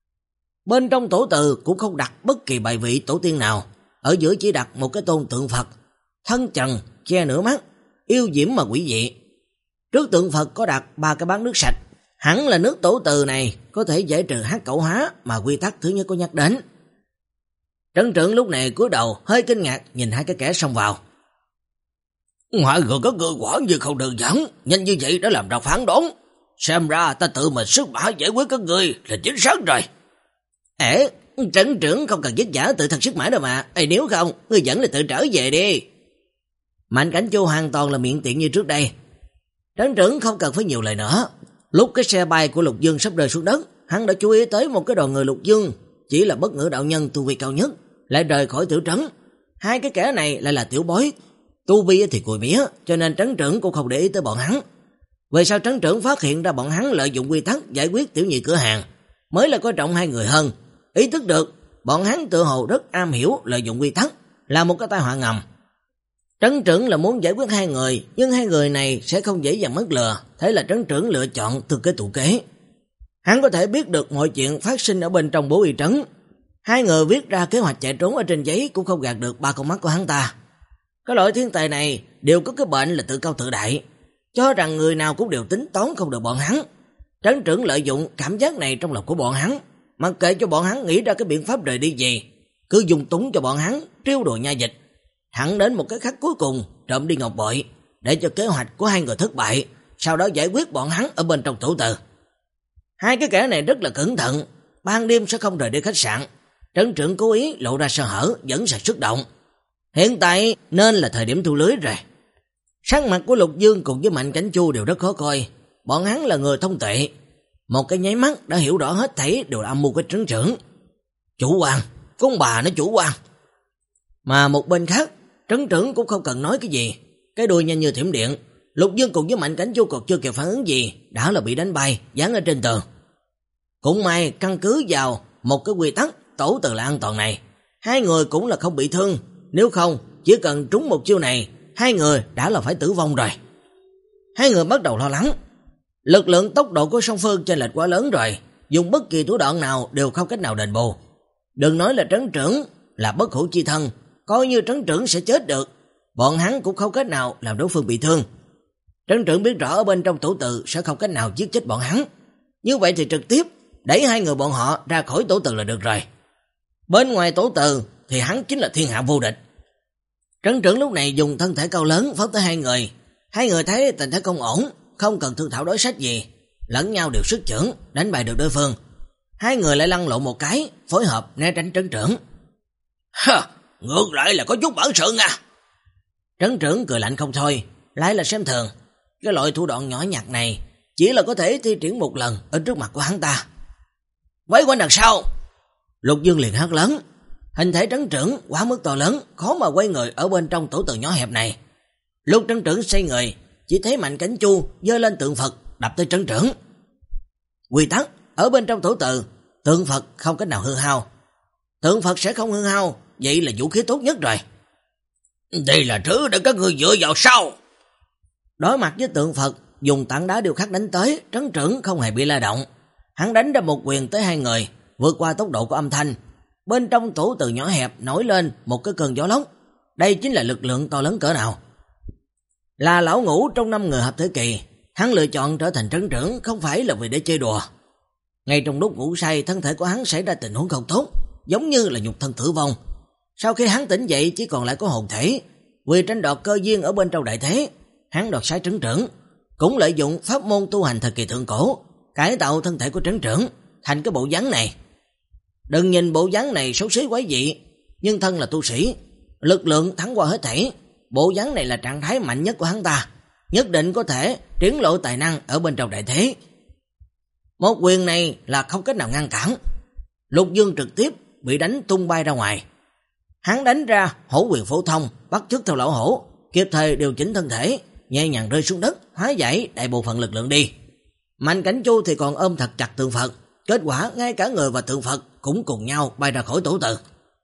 Bên trong tổ từ cũng không đặt bất kỳ bài vị tổ tiên nào, ở giữa chỉ đặt một cái tôn tượng Phật, thân trần, che nửa mắt, yêu diễm mà quỷ dị. Trước tượng Phật có đặt ba cái bát nước sạch, hẳn là nước tổ từ này có thể giải trừ hắc cẩu hóa mà quy tắc thứ nhất có nhắc đến. Trấn trưởng lúc này cúi đầu hơi kinh ngạc nhìn hai cái kẻ xông vào. Ngoại người có cơ quả như không đơn giản, nhanh như vậy đã làm ra phán đoán. Xem ra ta tự mình sức mã giải quyết các ngươi là chính xác rồi. Ê, trấn trưởng không cần dứt giả tự thật sức mã đâu mà. Ê, nếu không, ngươi vẫn là tự trở về đi. Mạnh Cảnh Chu hoàn toàn là miệng tiện như trước đây. Trấn trưởng không cần phải nhiều lời nữa. Lúc cái xe bay của Lục Dương sắp rơi xuống đất, hắn đã chú ý tới một cái đoàn người Lục Dương, chỉ là bất ngữ đạo nhân tu vi cao nhất, lại rời khỏi tiểu trấn. Hai cái kẻ này lại là tiểu bối, tu vi thì cùi mía, cho nên trấn trưởng cũng không để ý tới bọn hắn. Về sau trấn trưởng phát hiện ra bọn hắn lợi dụng quy tắc giải quyết tiểu nhị cửa hàng, mới là coi trọng hai người hơn. Ý thức được bọn hắn tự hồ rất am hiểu lợi dụng quy tắc, là một cái tai họa ngầm. Trấn trưởng là muốn giải quyết hai người, nhưng hai người này sẽ không dễ dàng mất lừa, thế là trấn trưởng lựa chọn từ kế tụ kế. Hắn có thể biết được mọi chuyện phát sinh ở bên trong bố y trấn. Hai người viết ra kế hoạch chạy trốn ở trên giấy cũng không gạt được ba con mắt của hắn ta. Cái loại thiên tài này đều có cái bệnh là tự cao tự đại, cho rằng người nào cũng đều tính toán không được bọn hắn. Trấn trưởng lợi dụng cảm giác này trong lòng của bọn hắn, mặc kệ cho bọn hắn nghĩ ra cái biện pháp rời đi gì, cứ dùng túng cho bọn hắn trêu đùa nha dịch, thẳng đến một cái khắc cuối cùng trộm đi ngọc bội, để cho kế hoạch của hai người thất bại, sau đó giải quyết bọn hắn ở bên trong tổ từ. Hai cái kẻ này rất là cẩn thận, ban đêm sẽ không rời đi khách sạn. Trấn trưởng cố ý lộ ra sơ hở, vẫn sẽ xuất động. Hiện tại nên là thời điểm thu lưới rồi. Sắc mặt của Lục Dương cùng với Mạnh Cảnh Chu đều rất khó coi. Bọn hắn là người thông tuệ, một cái nháy mắt đã hiểu rõ hết thảy đều là âm mưu của trấn trưởng. Chủ quan, con bà nó chủ quan. Mà một bên khác, trấn trưởng cũng không cần nói cái gì, cái đuôi nhanh như thiểm điện. Lục Dương cùng với Mạnh Cảnh Chu còn chưa kịp phản ứng gì, đã là bị đánh bay, dán ở trên tường. Cũng may căn cứ vào một cái quy tắc tổ từ là an toàn này, hai người cũng là không bị thương, nếu không chỉ cần trúng một chiêu này, hai người đã là phải tử vong rồi. Hai người bắt đầu lo lắng, lực lượng tốc độ của song phương chênh lệch quá lớn rồi, dùng bất kỳ thủ đoạn nào đều không cách nào đền bù. Đừng nói là trấn trưởng là bất hủ chi thân, coi như trấn trưởng sẽ chết được, bọn hắn cũng không cách nào làm đối phương bị thương. Trấn trưởng biết rõ ở bên trong tổ từ sẽ không cách nào giết chết bọn hắn, như vậy thì trực tiếp đẩy hai người bọn họ ra khỏi tổ từ là được rồi. Bên ngoài tổ từ thì hắn chính là thiên hạ vô địch. Trấn trưởng lúc này dùng thân thể cao lớn phóng tới hai người. Hai người thấy tình thế không ổn, không cần thương thảo đối sách gì, lẫn nhau đều sức chưởng, đánh bại được đối phương. Hai người lại lăn lộn một cái, phối hợp né tránh trấn trưởng. Ha, ngược lại là có chút bản sự nha. Trấn trưởng cười lạnh không thôi, lại là xem thường. Cái loại thủ đoạn nhỏ nhặt này chỉ là có thể thi triển một lần ở trước mặt của hắn ta. Quấy quanh đằng sau. Lục Dương liền hét lớn. Hình thể trấn trưởng quá mức to lớn, khó mà quay người ở bên trong tổ từ nhỏ hẹp này. Lúc trấn trưởng xoay người, chỉ thấy Mạnh Cảnh Chu giơ lên tượng Phật đập tới trấn trưởng. Quy tắc ở bên trong tổ từ, tượng Phật không cách nào hư hao. Tượng Phật sẽ không hư hao, vậy là vũ khí tốt nhất rồi. Đây là thứ để các ngươi dựa vào sau. Đối mặt với tượng Phật, dùng tảng đá điêu khắc đánh tới, trấn trưởng không hề bị la động. Hắn đánh ra một quyền tới hai người, vượt qua tốc độ của âm thanh. Bên trong tủ từ nhỏ hẹp nổi lên một cái cơn gió lốc. Đây chính là lực lượng to lớn cỡ nào. Là lão ngũ trong năm người hợp thể kỳ, hắn lựa chọn trở thành trấn trưởng không phải là vì để chơi đùa. Ngay trong lúc ngủ say, thân thể của hắn xảy ra tình huống không tốt, giống như là nhục thân tử vong. Sau khi hắn tỉnh dậy chỉ còn lại có hồn thể. Vì tranh đoạt cơ duyên ở bên trong đại thế, hắn đoạt xá trấn trưởng, cũng lợi dụng pháp môn tu hành thời kỳ thượng cổ, cải tạo thân thể của trấn trưởng thành cái bộ dáng này. Đừng nhìn bộ dáng này xấu xí quái dị, nhưng thân là tu sĩ, lực lượng thắng qua hết thảy. Bộ dáng này là trạng thái mạnh nhất của hắn ta, nhất định có thể triển lộ tài năng ở bên trong đại thế. Một quyền này là không cách nào ngăn cản. Lục Dương trực tiếp bị đánh tung bay ra ngoài. Hắn đánh ra hổ quyền phổ thông, bắt chước theo lão hổ, kịp thời điều chỉnh thân thể, nhẹ nhàng rơi xuống đất, hóa giải đại bộ phận lực lượng đi. Mạnh Cảnh Chu thì còn ôm thật chặt tượng Phật, kết quả ngay cả người và tượng Phật cũng cùng nhau bay ra khỏi tổ tự.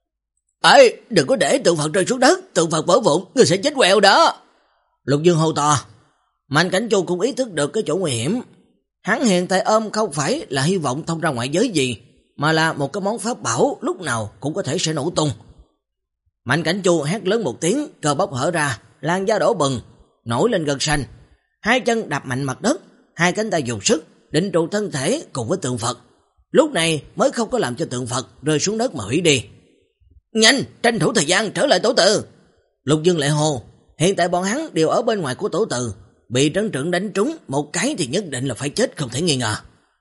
Ê, đừng có để tượng Phật rơi xuống đất, tượng Phật vỡ vụn, người sẽ chết quẹo đó. Lục Dương hô to. Mạnh Cảnh Chu cũng ý thức được cái chỗ nguy hiểm. Hắn hiện tại ôm không phải là hy vọng thông ra ngoại giới gì, mà là một cái món pháp bảo lúc nào cũng có thể sẽ nổ tung. Mạnh Cảnh Chu hét lớn một tiếng, cơ bắp hở ra, làn da đỏ bừng, nổi lên gân xanh. Hai chân đạp mạnh mặt đất, hai cánh tay dùng sức định trụ thân thể cùng với tượng Phật. Lúc này mới không có làm cho tượng Phật rơi xuống đất mà hủy đi. Nhanh, tranh thủ thời gian trở lại tổ tự. Lục Dương lại hô. Hiện tại bọn hắn đều ở bên ngoài của tổ tự, bị trấn trưởng đánh trúng một cái thì nhất định là phải chết không thể nghi ngờ.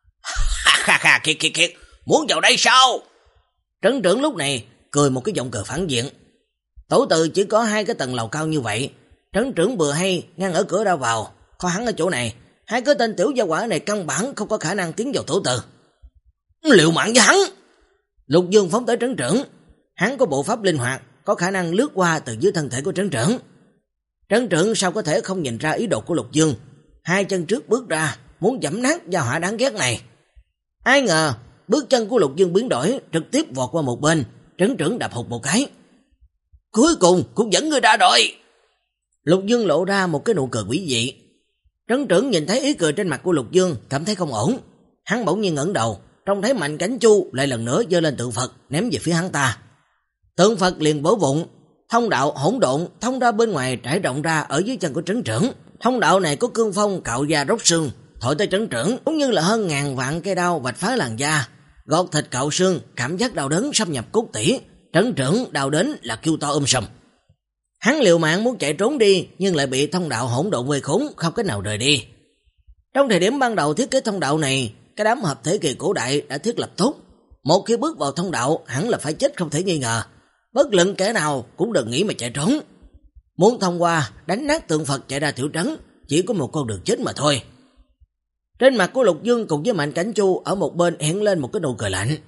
Ha ha ha, kiệt kiệt kiệt, muốn vào đây sao? Trấn trưởng lúc này cười một cái giọng cười phản diện. Tổ tự chỉ có hai cái tầng lầu cao như vậy, trấn trưởng bừa hay ngăn ở cửa ra vào, có hắn ở chỗ này, hai cái tên tiểu gia quả này căn bản không có khả năng tiến vào tổ tự. Liệu mạng với hắn. Lục Dương phóng tới trấn trưởng. Hắn có bộ pháp linh hoạt, có khả năng lướt qua từ dưới thân thể của trấn trưởng. Trấn trưởng sao có thể không nhìn ra ý đồ của Lục Dương, hai chân trước bước ra, muốn giẫm nát gia hỏa đáng ghét này. Ai ngờ, bước chân của Lục Dương biến đổi, trực tiếp vọt qua một bên, trấn trưởng đạp hụt một cái. Cuối cùng cũng dẫn người ra rồi. Lục Dương lộ ra một cái nụ cười quỷ dị. Trấn trưởng nhìn thấy ý cười trên mặt của Lục Dương, cảm thấy không ổn. Hắn bỗng nhiên ngẩng đầu, trông thấy Mạnh Cảnh Chu lại lần nữa giơ lên tượng Phật ném về phía hắn ta. Tượng Phật liền vỡ vụn, thông đạo hỗn độn thông ra bên ngoài trải rộng ra ở dưới chân của trấn trưởng. Thông đạo này có cương phong cạo da róc xương, thổi tới trấn trưởng cũng như là hơn ngàn vạn cây đao vạch phá làn da, gọt thịt cạo xương, cảm giác đau đớn xâm nhập cốt tủy. Trấn trưởng đau đến là kêu to um sùm. Hắn liều mạng muốn chạy trốn đi, nhưng lại bị thông đạo hỗn độn vây khốn, không cách nào rời đi. Trong thời điểm ban đầu thiết kế thông đạo này, cái đám hợp thể kỳ cổ đại đã thiết lập tốt. Một khi bước vào thông đạo, hẳn là phải chết không thể nghi ngờ. Bất luận kẻ nào cũng đừng nghĩ mà chạy trốn. Muốn thông qua, đánh nát tượng Phật chạy ra tiểu trấn, chỉ có một con đường chết mà thôi. Trên mặt của Lục Dương cùng với Mạnh Cảnh Chu ở một bên hiện lên một cái nụ cười lạnh.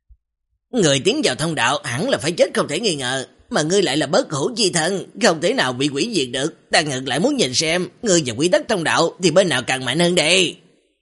Người tiến vào thông đạo hẳn là phải chết không thể nghi ngờ, mà ngươi lại là bất hủ chi thân, không thể nào bị quỷ diệt được. Ta ngược lại muốn nhìn xem, ngươi và quy tắc thông đạo thì bên nào càng mạnh hơn đây.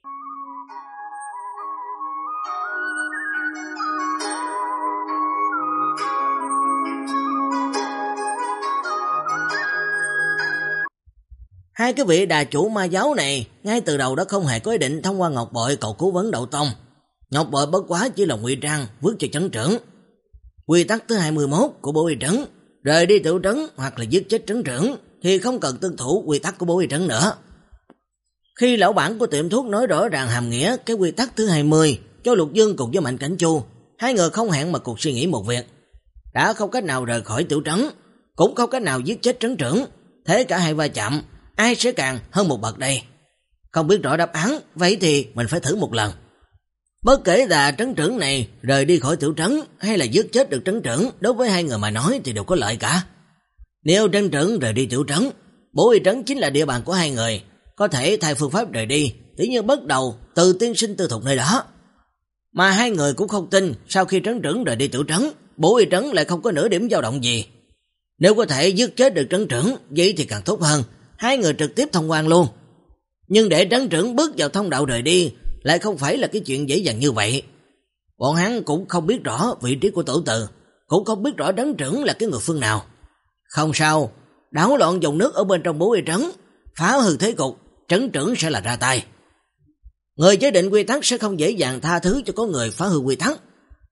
Hai cái vị đà chủ ma giáo này ngay từ đầu đã không hề có ý định thông qua ngọc bội cầu cứu vấn Đậu Tông. Ngọc bội bất quá chỉ là ngụy trang vứt cho trấn trưởng. Quy tắc thứ hai mươi mốt của Bố Y Trấn, rời đi tiểu trấn hoặc là giết chết trấn trưởng thì không cần tuân thủ quy tắc của Bố Y Trấn nữa. Khi lão bản của tiệm thuốc nói rõ ràng hàm nghĩa cái quy tắc thứ hai mươi cho Lục Dương cùng với Mạnh Cảnh Chu, hai người không hẹn mà cuộc suy nghĩ một việc. Đã không cách nào rời khỏi tiểu trấn, cũng không cách nào giết chết trấn trưởng, thế cả hai va chạm, ai sẽ càng hơn một bậc đây? Không biết rõ đáp án, vậy thì mình phải thử một lần. Bất kể là trấn trưởng này rời đi khỏi tiểu trấn hay là giết chết được trấn trưởng, đối với hai người mà nói thì đều có lợi cả. Nếu trấn trưởng rời đi tiểu trấn, Bố Y Trấn chính là địa bàn của hai người, có thể thay phương pháp rời đi, tỉ như bắt đầu từ tiên sinh tư thục nơi đó. Mà hai người cũng không tin sau khi trấn trưởng rời đi tiểu trấn, Bố Y Trấn lại không có nửa điểm dao động gì. Nếu có thể giết chết được trấn trưởng, vậy thì càng tốt hơn, hai người trực tiếp thông quan luôn. Nhưng để trấn trưởng bước vào thông đạo rời đi lại không phải là cái chuyện dễ dàng như vậy. Bọn hắn cũng không biết rõ vị trí của tổ tự, cũng không biết rõ trấn trưởng là cái người phương nào. Không sao, đảo loạn dòng nước ở bên trong Bố Y Trấn, phá hư thế cục, trấn trưởng sẽ là ra tay. Người chế định quy tắc sẽ không dễ dàng tha thứ cho có người phá hư quy tắc.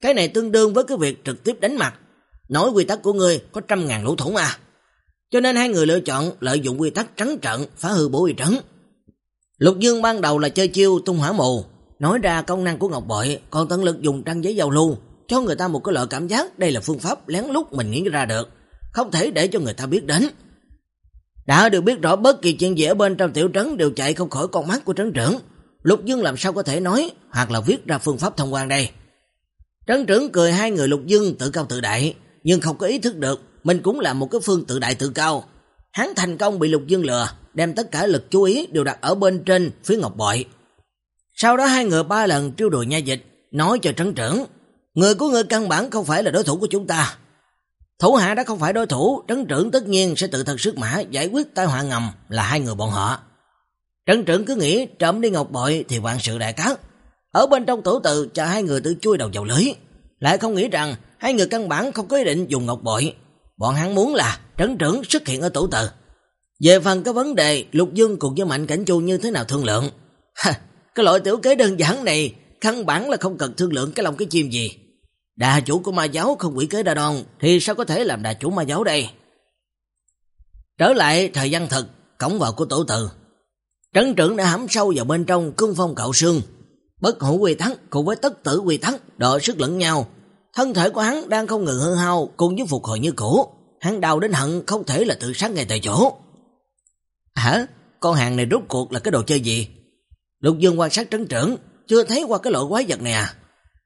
Cái này tương đương với cái việc trực tiếp đánh mặt. Nói quy tắc của ngươi có trăm ngàn lỗ thủng à. Cho nên hai người lựa chọn lợi dụng quy tắc trắng trợn phá hư bố uy trấn. Lục Dương ban đầu là chơi chiêu tung hỏa mù, nói ra công năng của ngọc bội, còn tận lực dùng trang giấy giao lưu, cho người ta một cái loại cảm giác đây là phương pháp lén lút mình nghĩ ra được, không thể để cho người ta biết đến. Đã được biết rõ bất kỳ chuyện gì ở bên trong tiểu trấn đều chạy không khỏi con mắt của trấn trưởng, Lục Dương làm sao có thể nói hoặc là viết ra phương pháp thông quan đây. Trấn trưởng cười hai người Lục Dương tự cao tự đại, nhưng không có ý thức được mình cũng là một cái phương tự đại tự cao. Hắn thành công bị Lục Dương lừa, đem tất cả lực chú ý đều đặt ở bên trên phía ngọc bội. Sau đó hai người ba lần trêu đùa nha dịch, nói cho trấn trưởng, người của người căn bản không phải là đối thủ của chúng ta. Thủ hạ đã không phải đối thủ, trấn trưởng tất nhiên sẽ tự thân sức mã giải quyết tai họa ngầm là hai người bọn họ. Trấn trưởng cứ nghĩ trộm đi ngọc bội thì vạn sự đại cát, ở bên trong tổ tự chờ hai người tự chui đầu vào lưới, lại không nghĩ rằng hai người căn bản không có ý định dùng ngọc bội. Bọn hắn muốn là trấn trưởng xuất hiện ở tổ tự. Về phần cái vấn đề Lục Dương cùng với Mạnh Cảnh Chu như thế nào thương lượng, ha, cái loại tiểu kế đơn giản này căn bản là không cần thương lượng cái lòng cái chim gì. Đà chủ của ma giáo không quỷ kế đa đoan thì sao có thể làm đà chủ ma giáo đây. Trở lại thời gian thực, cổng vào của tổ tự, trấn trưởng đã hãm sâu vào bên trong cương phong cạo xương. Bất hủ quy tắc cùng với tất tử quy tắc đọ sức lẫn nhau, thân thể của hắn đang không ngừng hư hao cùng với phục hồi như cũ. Hắn đau đến hận không thể là tự sát ngay tại chỗ. Hả? Con hàng này rốt cuộc là cái đồ chơi gì? Lục Dương quan sát trấn trưởng, chưa thấy qua cái loại quái vật này à?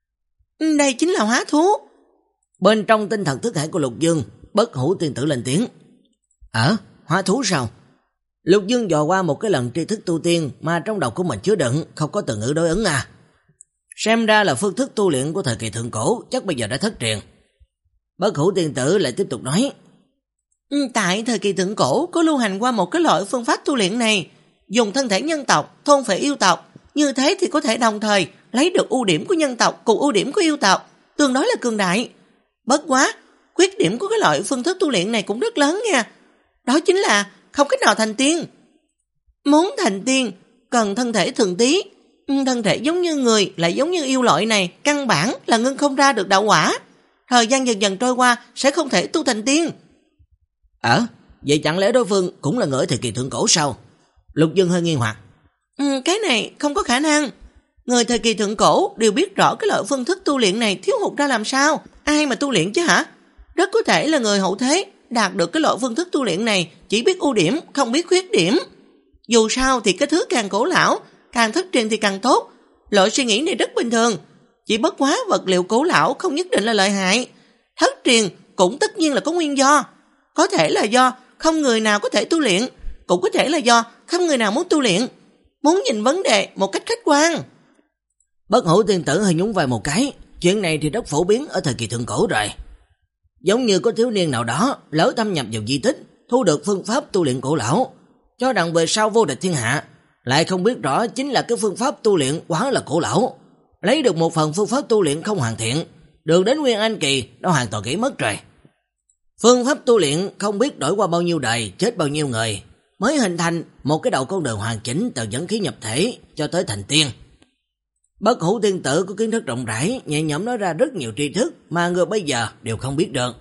Đây chính là hóa thú. Bên trong tinh thần thức hải của Lục Dương, bất hủ tiên tử lên tiếng. Ờ, hóa thú sao? Lục Dương dò qua một cái lần tri thức tu tiên mà trong đầu của mình chứa đựng, không có từ ngữ đối ứng à. Xem ra là phương thức tu luyện của thời kỳ thượng cổ chắc bây giờ đã thất truyền. Bất hủ tiên tử lại tiếp tục nói. Tại thời kỳ thượng cổ có lưu hành qua một cái loại phương pháp tu luyện này, dùng thân thể nhân tộc thôn phệ yêu tộc, như thế thì có thể đồng thời lấy được ưu điểm của nhân tộc cùng ưu điểm của yêu tộc, tương đối là cường đại. Bất quá, khuyết điểm của cái loại phương thức tu luyện này cũng rất lớn nha. Đó chính là không cách nào thành tiên. Muốn thành tiên cần thân thể thường tí, thân thể giống như người lại giống như yêu loại này, căn bản là ngưng không ra được đạo quả. Thời gian dần dần trôi qua sẽ không thể tu thành tiên. Ờ, vậy chẳng lẽ đối phương cũng là người ở thời kỳ thượng cổ sao? Lục Dương hơi nghi hoặc. Ừ, cái này không có khả năng. Người thời kỳ thượng cổ đều biết rõ cái loại phương thức tu luyện này thiếu hụt ra làm sao. Ai mà tu luyện chứ hả? Rất có thể là người hậu thế đạt được cái loại phương thức tu luyện này chỉ biết ưu điểm, không biết khuyết điểm. Dù sao thì cái thứ càng cổ lão, càng thất truyền thì càng tốt. Loại suy nghĩ này rất bình thường. Chỉ bất quá vật liệu cổ lão không nhất định là lợi hại. Thất truyền cũng tất nhiên là có nguyên do. Có thể là do không người nào có thể tu luyện, cũng có thể là do không người nào muốn tu luyện. Muốn nhìn vấn đề một cách khách quan. Bất hủ tiên tử hơi nhún vai một cái. Chuyện này thì rất phổ biến ở thời kỳ thượng cổ rồi. Giống như có thiếu niên nào đó lỡ thâm nhập vào di tích, thu được phương pháp tu luyện cổ lão, cho rằng về sau vô địch thiên hạ, lại không biết rõ chính là cái phương pháp tu luyện quá là cổ lão, lấy được một phần phương pháp tu luyện không hoàn thiện, đường đến Nguyên Anh kỳ nó hoàn toàn kỹ mất rồi. Phương pháp tu luyện không biết đổi qua bao nhiêu đời, chết bao nhiêu người, mới hình thành một cái đầu con đường hoàn chỉnh từ dẫn khí nhập thể cho tới thành tiên. Bất hủ tiên tử có kiến thức rộng rãi, nhẹ nhõm nói ra rất nhiều tri thức mà người bây giờ đều không biết được.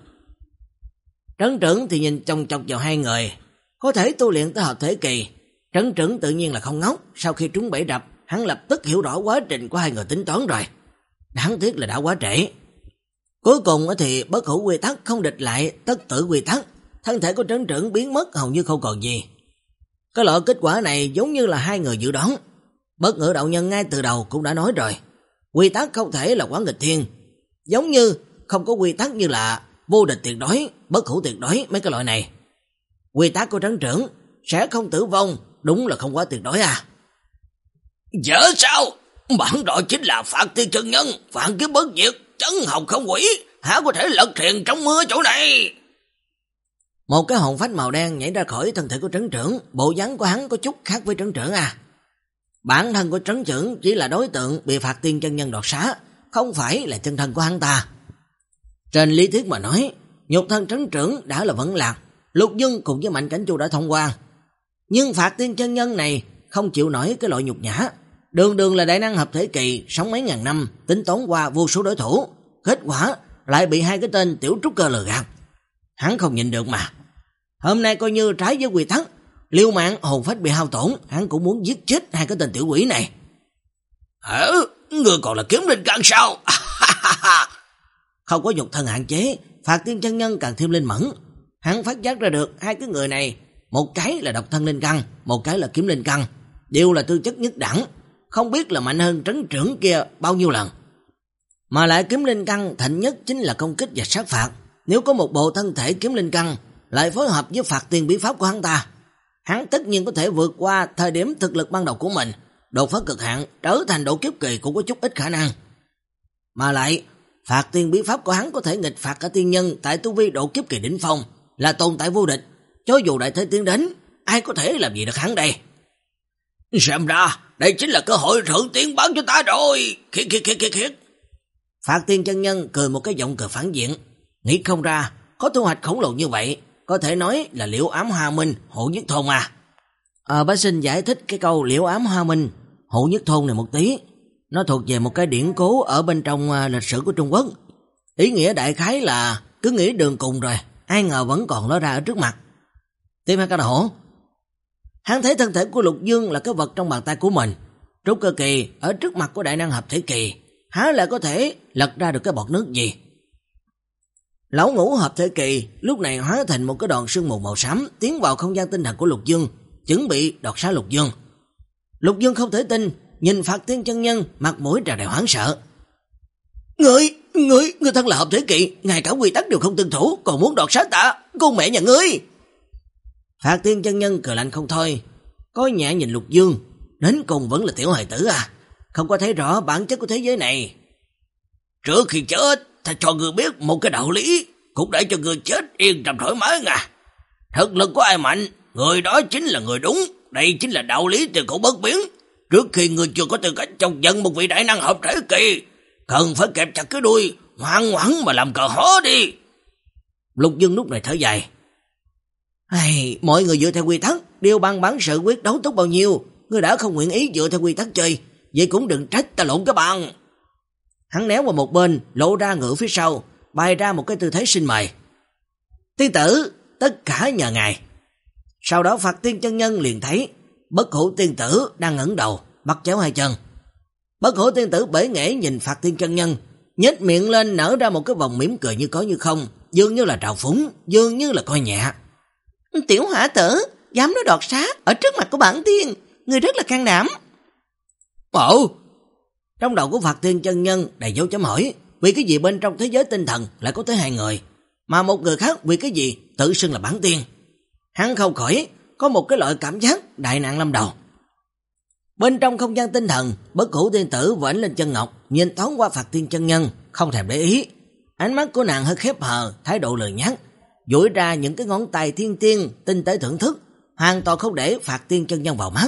Trấn trưởng thì nhìn chòng chọc vào hai người, có thể tu luyện tới hợp thể kỳ. Trấn trưởng tự nhiên là không ngốc, sau khi trúng bẫy rập, hắn lập tức hiểu rõ quá trình của hai người tính toán rồi. Đáng tiếc là đã quá trễ. Cuối cùng thì bất hủ quy tắc không địch lại tất tử quy tắc, thân thể của trấn trưởng biến mất hầu như không còn gì. Cái loại kết quả này giống như là hai người dự đoán. Bất ngữ đạo nhân ngay từ đầu cũng đã nói rồi, quy tắc không thể là quá nghịch thiên, giống như không có quy tắc như là vô địch tuyệt đối, bất hủ tuyệt đối mấy cái loại này. Quy tắc của trấn trưởng sẽ không tử vong, đúng là không quá tuyệt đối à. Dở sao? Bản đó chính là Phạt Tiên chân nhân, vạn kiếp bất diệt, chấn hồng không quỷ, há có thể lật thuyền trong mưa chỗ này. Một cái hồn phách màu đen nhảy ra khỏi thân thể của trấn trưởng, bộ dáng của hắn có chút khác với trấn trưởng à. Bản thân của trấn trưởng chỉ là đối tượng bị Phạt Tiên chân nhân đoạt xá, không phải là chân thân của hắn ta. Trên lý thuyết mà nói, nhục thân trấn trưởng đã là vẫn lạc, Lục Dương cùng với Mạnh Cảnh Chu đã thông qua. Nhưng Phạt Tiên chân nhân này không chịu nổi cái loại nhục nhã, đường đường là đại năng hợp thể kỳ, sống mấy ngàn năm, tính toán qua vô số đối thủ, kết quả lại bị hai cái tên tiểu trúc cơ lừa gạt. Hắn không nhịn được mà. Hôm nay coi như trái với quy tắc, liều mạng hồn phách bị hao tổn, hắn cũng muốn giết chết hai cái tên tiểu quỷ này. Ừ, ngươi còn là kiếm linh căn sao? Không có nhục thân hạn chế, Phạt Tiên chân nhân càng thêm linh mẫn. Hắn phát giác ra được hai cái người này, một cái là độc thân linh căn, một cái là kiếm linh căn, đều là tư chất nhất đẳng, không biết là mạnh hơn trấn trưởng kia bao nhiêu lần. Mà lại kiếm linh căn thịnh nhất chính là công kích và sát phạt. Nếu có một bộ thân thể kiếm linh căn lại phối hợp với Phạt Tiên bí pháp của hắn ta, hắn tất nhiên có thể vượt qua thời điểm thực lực ban đầu của mình, đột phá cực hạn trở thành độ kiếp kỳ cũng có chút ít khả năng. Mà lại Phạt Tiên bí pháp của hắn có thể nghịch phạt cả tiên nhân tại tu vi độ kiếp kỳ đỉnh phong, là tồn tại vô địch, cho dù đại thế tiến đến, ai có thể làm gì được hắn đây? Xem ra đây chính là cơ hội thượng tiên bán cho ta rồi. Khiết khiết khiết khiết khiết. Phạt Tiên chân nhân cười một cái giọng cười phản diện, nghĩ không ra có thu hoạch khổng lồ như vậy, có thể nói là Liễu Ám Hoa Minh hộ nhất thôn à. Ờ, bá xin giải thích cái câu Liễu Ám Hoa Minh hộ nhất thôn này một tí. Nó thuộc về một cái điển cố ở bên trong uh, lịch sử của Trung Quốc. Ý nghĩa đại khái là cứ nghĩ đường cùng rồi, ai ngờ vẫn còn ló ra ở trước mặt. Tiếp hai cái hổ. Hắn thấy thân thể của Lục Dương là cái vật trong bàn tay của mình, trúc cơ kỳ ở trước mặt của đại năng hợp thể kỳ, há lại có thể lật ra được cái bọt nước gì. Lão ngũ hợp thể kỳ lúc này hóa thành một cái đoàn sương mù màu xám tiến vào không gian tinh thần của Lục Dương, chuẩn bị đoạt xá Lục Dương. Lục Dương không thể tin, nhìn Phạt Tiên chân nhân, mặt mũi tràn đầy hoảng sợ. Ngươi, ngươi, ngươi thân là hợp thể kỳ, ngay cả quy tắc đều không tuân thủ, còn muốn đoạt xá ta, con mẹ nhà ngươi. Phạt Tiên chân nhân cười lạnh không thôi, coi nhẹ nhìn Lục Dương, đến cùng vẫn là tiểu hài tử à, không có thấy rõ bản chất của thế giới này. Trước khi chết, ta cho ngươi biết một cái đạo lý, cũng để cho ngươi chết yên tâm thoải mái nha. Thực lực của ai mạnh, người đó chính là người đúng, đây chính là đạo lý từ cổ bất biến. Trước khi ngươi chưa có tư cách chọc giận một vị đại năng hợp thể kỳ, cần phải kẹp chặt cái đuôi, ngoan ngoãn mà làm cờ hó đi. Lục Dương lúc này thở dài. Ai, mọi người dựa theo quy tắc, đều bằng bản sự quyết đấu tốt bao nhiêu, ngươi đã không nguyện ý dựa theo quy tắc chơi, vậy cũng đừng trách ta lộn cái bàn. Hắn néo vào một bên, lộ ra ngựa phía sau, bày ra một cái tư thế xin mời. Tiên tử, tất cả nhờ ngài. Sau đó Phạt Tiên chân nhân liền thấy Bất Hủ tiên tử đang ngẩng đầu, bắt chéo hai chân. Bất Hủ tiên tử bể nghễ nhìn Phạt Tiên chân nhân, nhếch miệng lên nở ra một cái vòng mỉm cười như có như không, dường như là trào phúng, dường như là coi nhẹ. Tiểu hỏa tử, dám nói đoạt xá ở trước mặt của bản tiên, người rất là can đảm. Ồ! Trong đầu của Phạt Tiên chân nhân đầy dấu chấm hỏi, vì cái gì bên trong thế giới tinh thần lại có tới hai người, mà một người khác vì cái gì tự xưng là bản tiên. Hắn không khỏi có một cái loại cảm giác đại nạn lâm đầu. Bên trong không gian tinh thần, Bất Hủ tiên tử vểnh lên chân ngọc, nhìn thoáng qua Phạt Tiên chân nhân, không thèm để ý. Ánh mắt của nàng hơi khép hờ, thái độ lười nhác, duỗi ra những cái ngón tay thiên tiên tinh tế thưởng thức, hoàn toàn không để Phạt Tiên chân nhân vào mắt.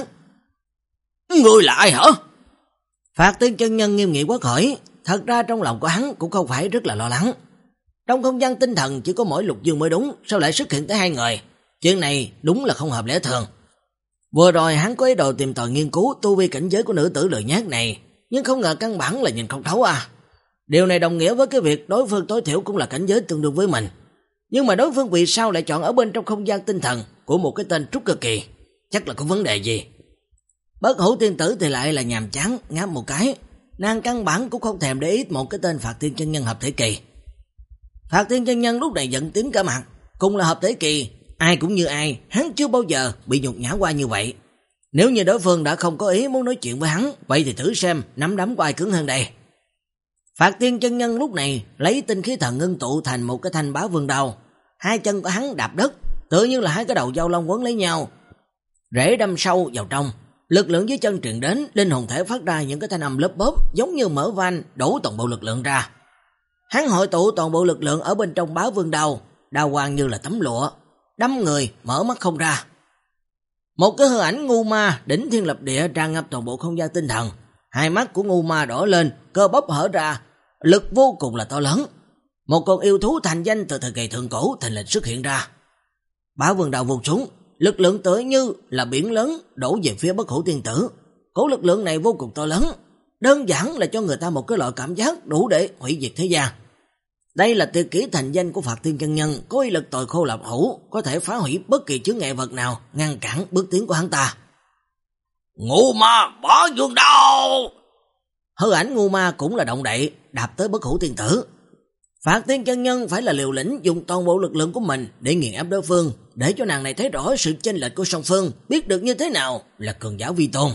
Ngươi là ai hả? Phạt Tiên chân nhân nghiêm nghị quá khỏi, thật ra trong lòng của hắn cũng không phải rất là lo lắng. Trong không gian tinh thần chỉ có mỗi Lục Dương mới đúng, sao lại xuất hiện tới hai người? Chuyện này đúng là không hợp lẽ thường. Vừa rồi hắn có ý đồ tìm tòi nghiên cứu tu vi cảnh giới của nữ tử lười nhác này, nhưng không ngờ căn bản là nhìn không thấu à. Điều này đồng nghĩa với cái việc đối phương tối thiểu cũng là cảnh giới tương đương với mình. Nhưng mà đối phương vì sao lại chọn ở bên trong không gian tinh thần của một cái tên trúc cơ kỳ? Chắc là có vấn đề gì. Bất Hủ tiên tử thì lại là nhàm chán, ngáp một cái. Nàng căn bản cũng không thèm để ý một cái tên Phạt Tiên chân nhân hợp thể kỳ. Phạt Tiên chân nhân lúc này giận tím cả mặt, cùng là hợp thể kỳ, ai cũng như ai, hắn chưa bao giờ bị nhục nhã qua như vậy. Nếu như đối phương đã không có ý muốn nói chuyện với hắn, vậy thì thử xem nắm đấm của ai cứng hơn đây. Phạt Tiên chân nhân lúc này lấy tinh khí thần ngưng tụ thành một cái thanh bá vương đao, hai chân của hắn đạp đất, tự như là hai cái đầu dao long quấn lấy nhau, rễ đâm sâu vào trong. Lực lượng dưới chân truyền đến, linh hồn thể phát ra những cái thanh âm lớp bóp giống như mở van đổ toàn bộ lực lượng ra. Hắn hội tụ toàn bộ lực lượng ở bên trong bá vương đao, đao quang như là tấm lụa, đâm người mở mắt không ra. Một cái hư ảnh ngu ma đỉnh thiên lập địa tràn ngập toàn bộ không gian tinh thần, hai mắt của ngu ma đỏ lên, cơ bắp hở ra, lực vô cùng là to lớn. Một con yêu thú thành danh từ thời kỳ thượng cổ thình lình xuất hiện ra. Bá vương đao vụt xuống, lực lượng tựa như là biển lớn đổ về phía Bất Hủ tiên tử. Cố lực lượng này vô cùng to lớn, đơn giản là cho người ta một cái loại cảm giác đủ để hủy diệt thế gian. Đây là tuyệt kỹ thành danh của Phạt Thiên chân nhân, có uy lực tồi khô lập hữu, có thể phá hủy bất kỳ chướng ngại vật nào, ngăn cản bước tiến của hắn ta. Ngu ma bỏ dương đao! Hư ảnh ngu ma cũng là động đậy, đạp tới Bất Hủ tiên tử. Phạt Thiên chân nhân phải là liều lĩnh dùng toàn bộ lực lượng của mình để nghiền áp đối phương, để cho nàng này thấy rõ sự chênh lệch của song phương, biết được như thế nào là cường giả vi tôn.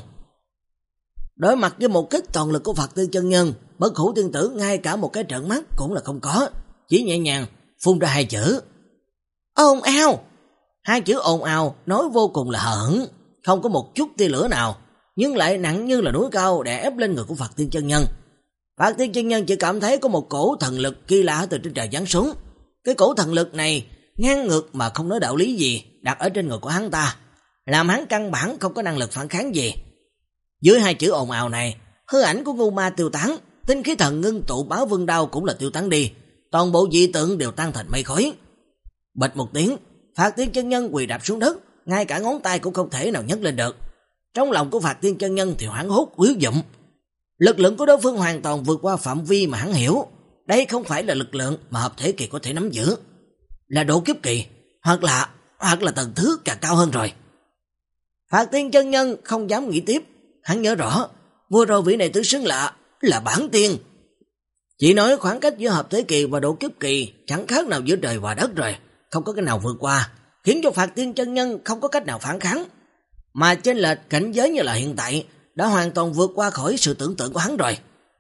Đối mặt với một kích toàn lực của Phạt Thiên chân nhân, Bất Hủ tiên tử ngay cả một cái trợn mắt cũng là không có, chỉ nhẹ nhàng phun ra hai chữ: ồn ào. Hai chữ ồn ào nói vô cùng là hờ hững, không có một chút tia lửa nào, nhưng lại nặng như là núi cao đè ép lên người của Phạt Thiên chân nhân. Phạt Thiên chân nhân chỉ cảm thấy có một cổ thần lực kỳ lạ từ trên trời giáng xuống. Cái cổ thần lực này ngang ngược mà không nói đạo lý gì đặt ở trên người của hắn ta, làm hắn căn bản không có năng lực phản kháng gì. Dưới hai chữ ồn ào này, hư ảnh của ngu ma tiêu tán, tinh khí thần ngưng tụ Báo Vương đao cũng là tiêu tán đi, toàn bộ dị tượng đều tan thành mây khói. Bịch một tiếng, Phạt Thiên chân nhân quỳ đạp xuống đất, ngay cả ngón tay cũng không thể nào nhấc lên được. Trong lòng của Phạt Thiên chân nhân thì hoảng hốt yếu dụm. Lực lượng của đối phương hoàn toàn vượt qua phạm vi mà hắn hiểu. Đây không phải là lực lượng mà hợp thể kỳ có thể nắm giữ, là độ kiếp kỳ, hoặc là hoặc là tầng thứ càng cao hơn rồi. Phạt Thiên chân nhân không dám nghĩ tiếp, hắn nhớ rõ, vừa rồi vị này tự xưng là là bản tiên. Chỉ nói khoảng cách giữa hợp thể kỳ và độ kiếp kỳ chẳng khác nào giữa trời và đất rồi, không có cái nào vượt qua, khiến cho Phạt Thiên chân nhân không có cách nào phản kháng. Mà chênh lệch cảnh giới như là hiện tại đã hoàn toàn vượt qua khỏi sự tưởng tượng của hắn rồi.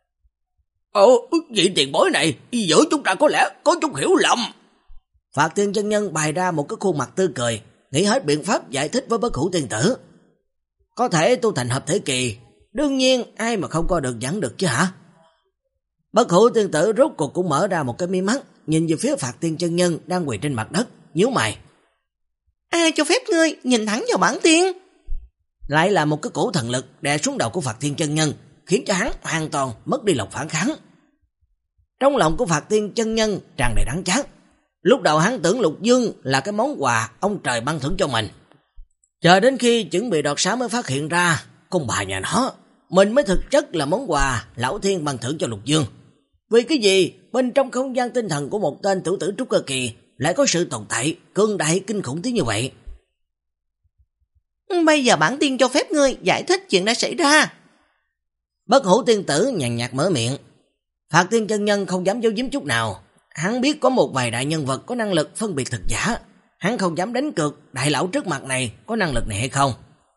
Ồ, vị tiền bối này, giữa chúng ta có lẽ có chút hiểu lầm. Phạt Thiên chân nhân bày ra một cái khuôn mặt tươi cười, nghĩ hết biện pháp giải thích với Bất Hủ tiên tử. Có thể tu thành hợp thể kỳ, đương nhiên ai mà không coi được dẫn được chứ hả? Bất Hủ tiên tử rốt cuộc cũng mở ra một cái mí mắt, nhìn về phía Phạt Thiên chân nhân đang quỳ trên mặt đất, nhíu mày. Ai cho phép ngươi nhìn thẳng vào bản tiên? Lại là một cái cổ thần lực đè xuống đầu của Phạt Thiên chân nhân, khiến cho hắn hoàn toàn mất đi lòng phản kháng. Trong lòng của Phạt Thiên chân nhân tràn đầy đắng chát. Lúc đầu hắn tưởng Lục Dương là cái món quà ông trời ban thưởng cho mình, chờ đến khi chuẩn bị đoạt xá mới phát hiện ra con bà nhà nó, mình mới thực chất là món quà lão thiên ban thưởng cho Lục Dương. Vì cái gì bên trong không gian tinh thần của một tên tử tử trúc cơ kỳ lại có sự tồn tại cường đại kinh khủng tới như vậy? Bây giờ bản tiên cho phép ngươi giải thích chuyện đã xảy ra. Bất Hủ tiên tử nhàn nhạt mở miệng. Phạt Thiên chân nhân không dám giấu giếm chút nào, hắn biết có một vài đại nhân vật có năng lực phân biệt thực giả, hắn không dám đánh cược đại lão trước mặt này có năng lực này hay không.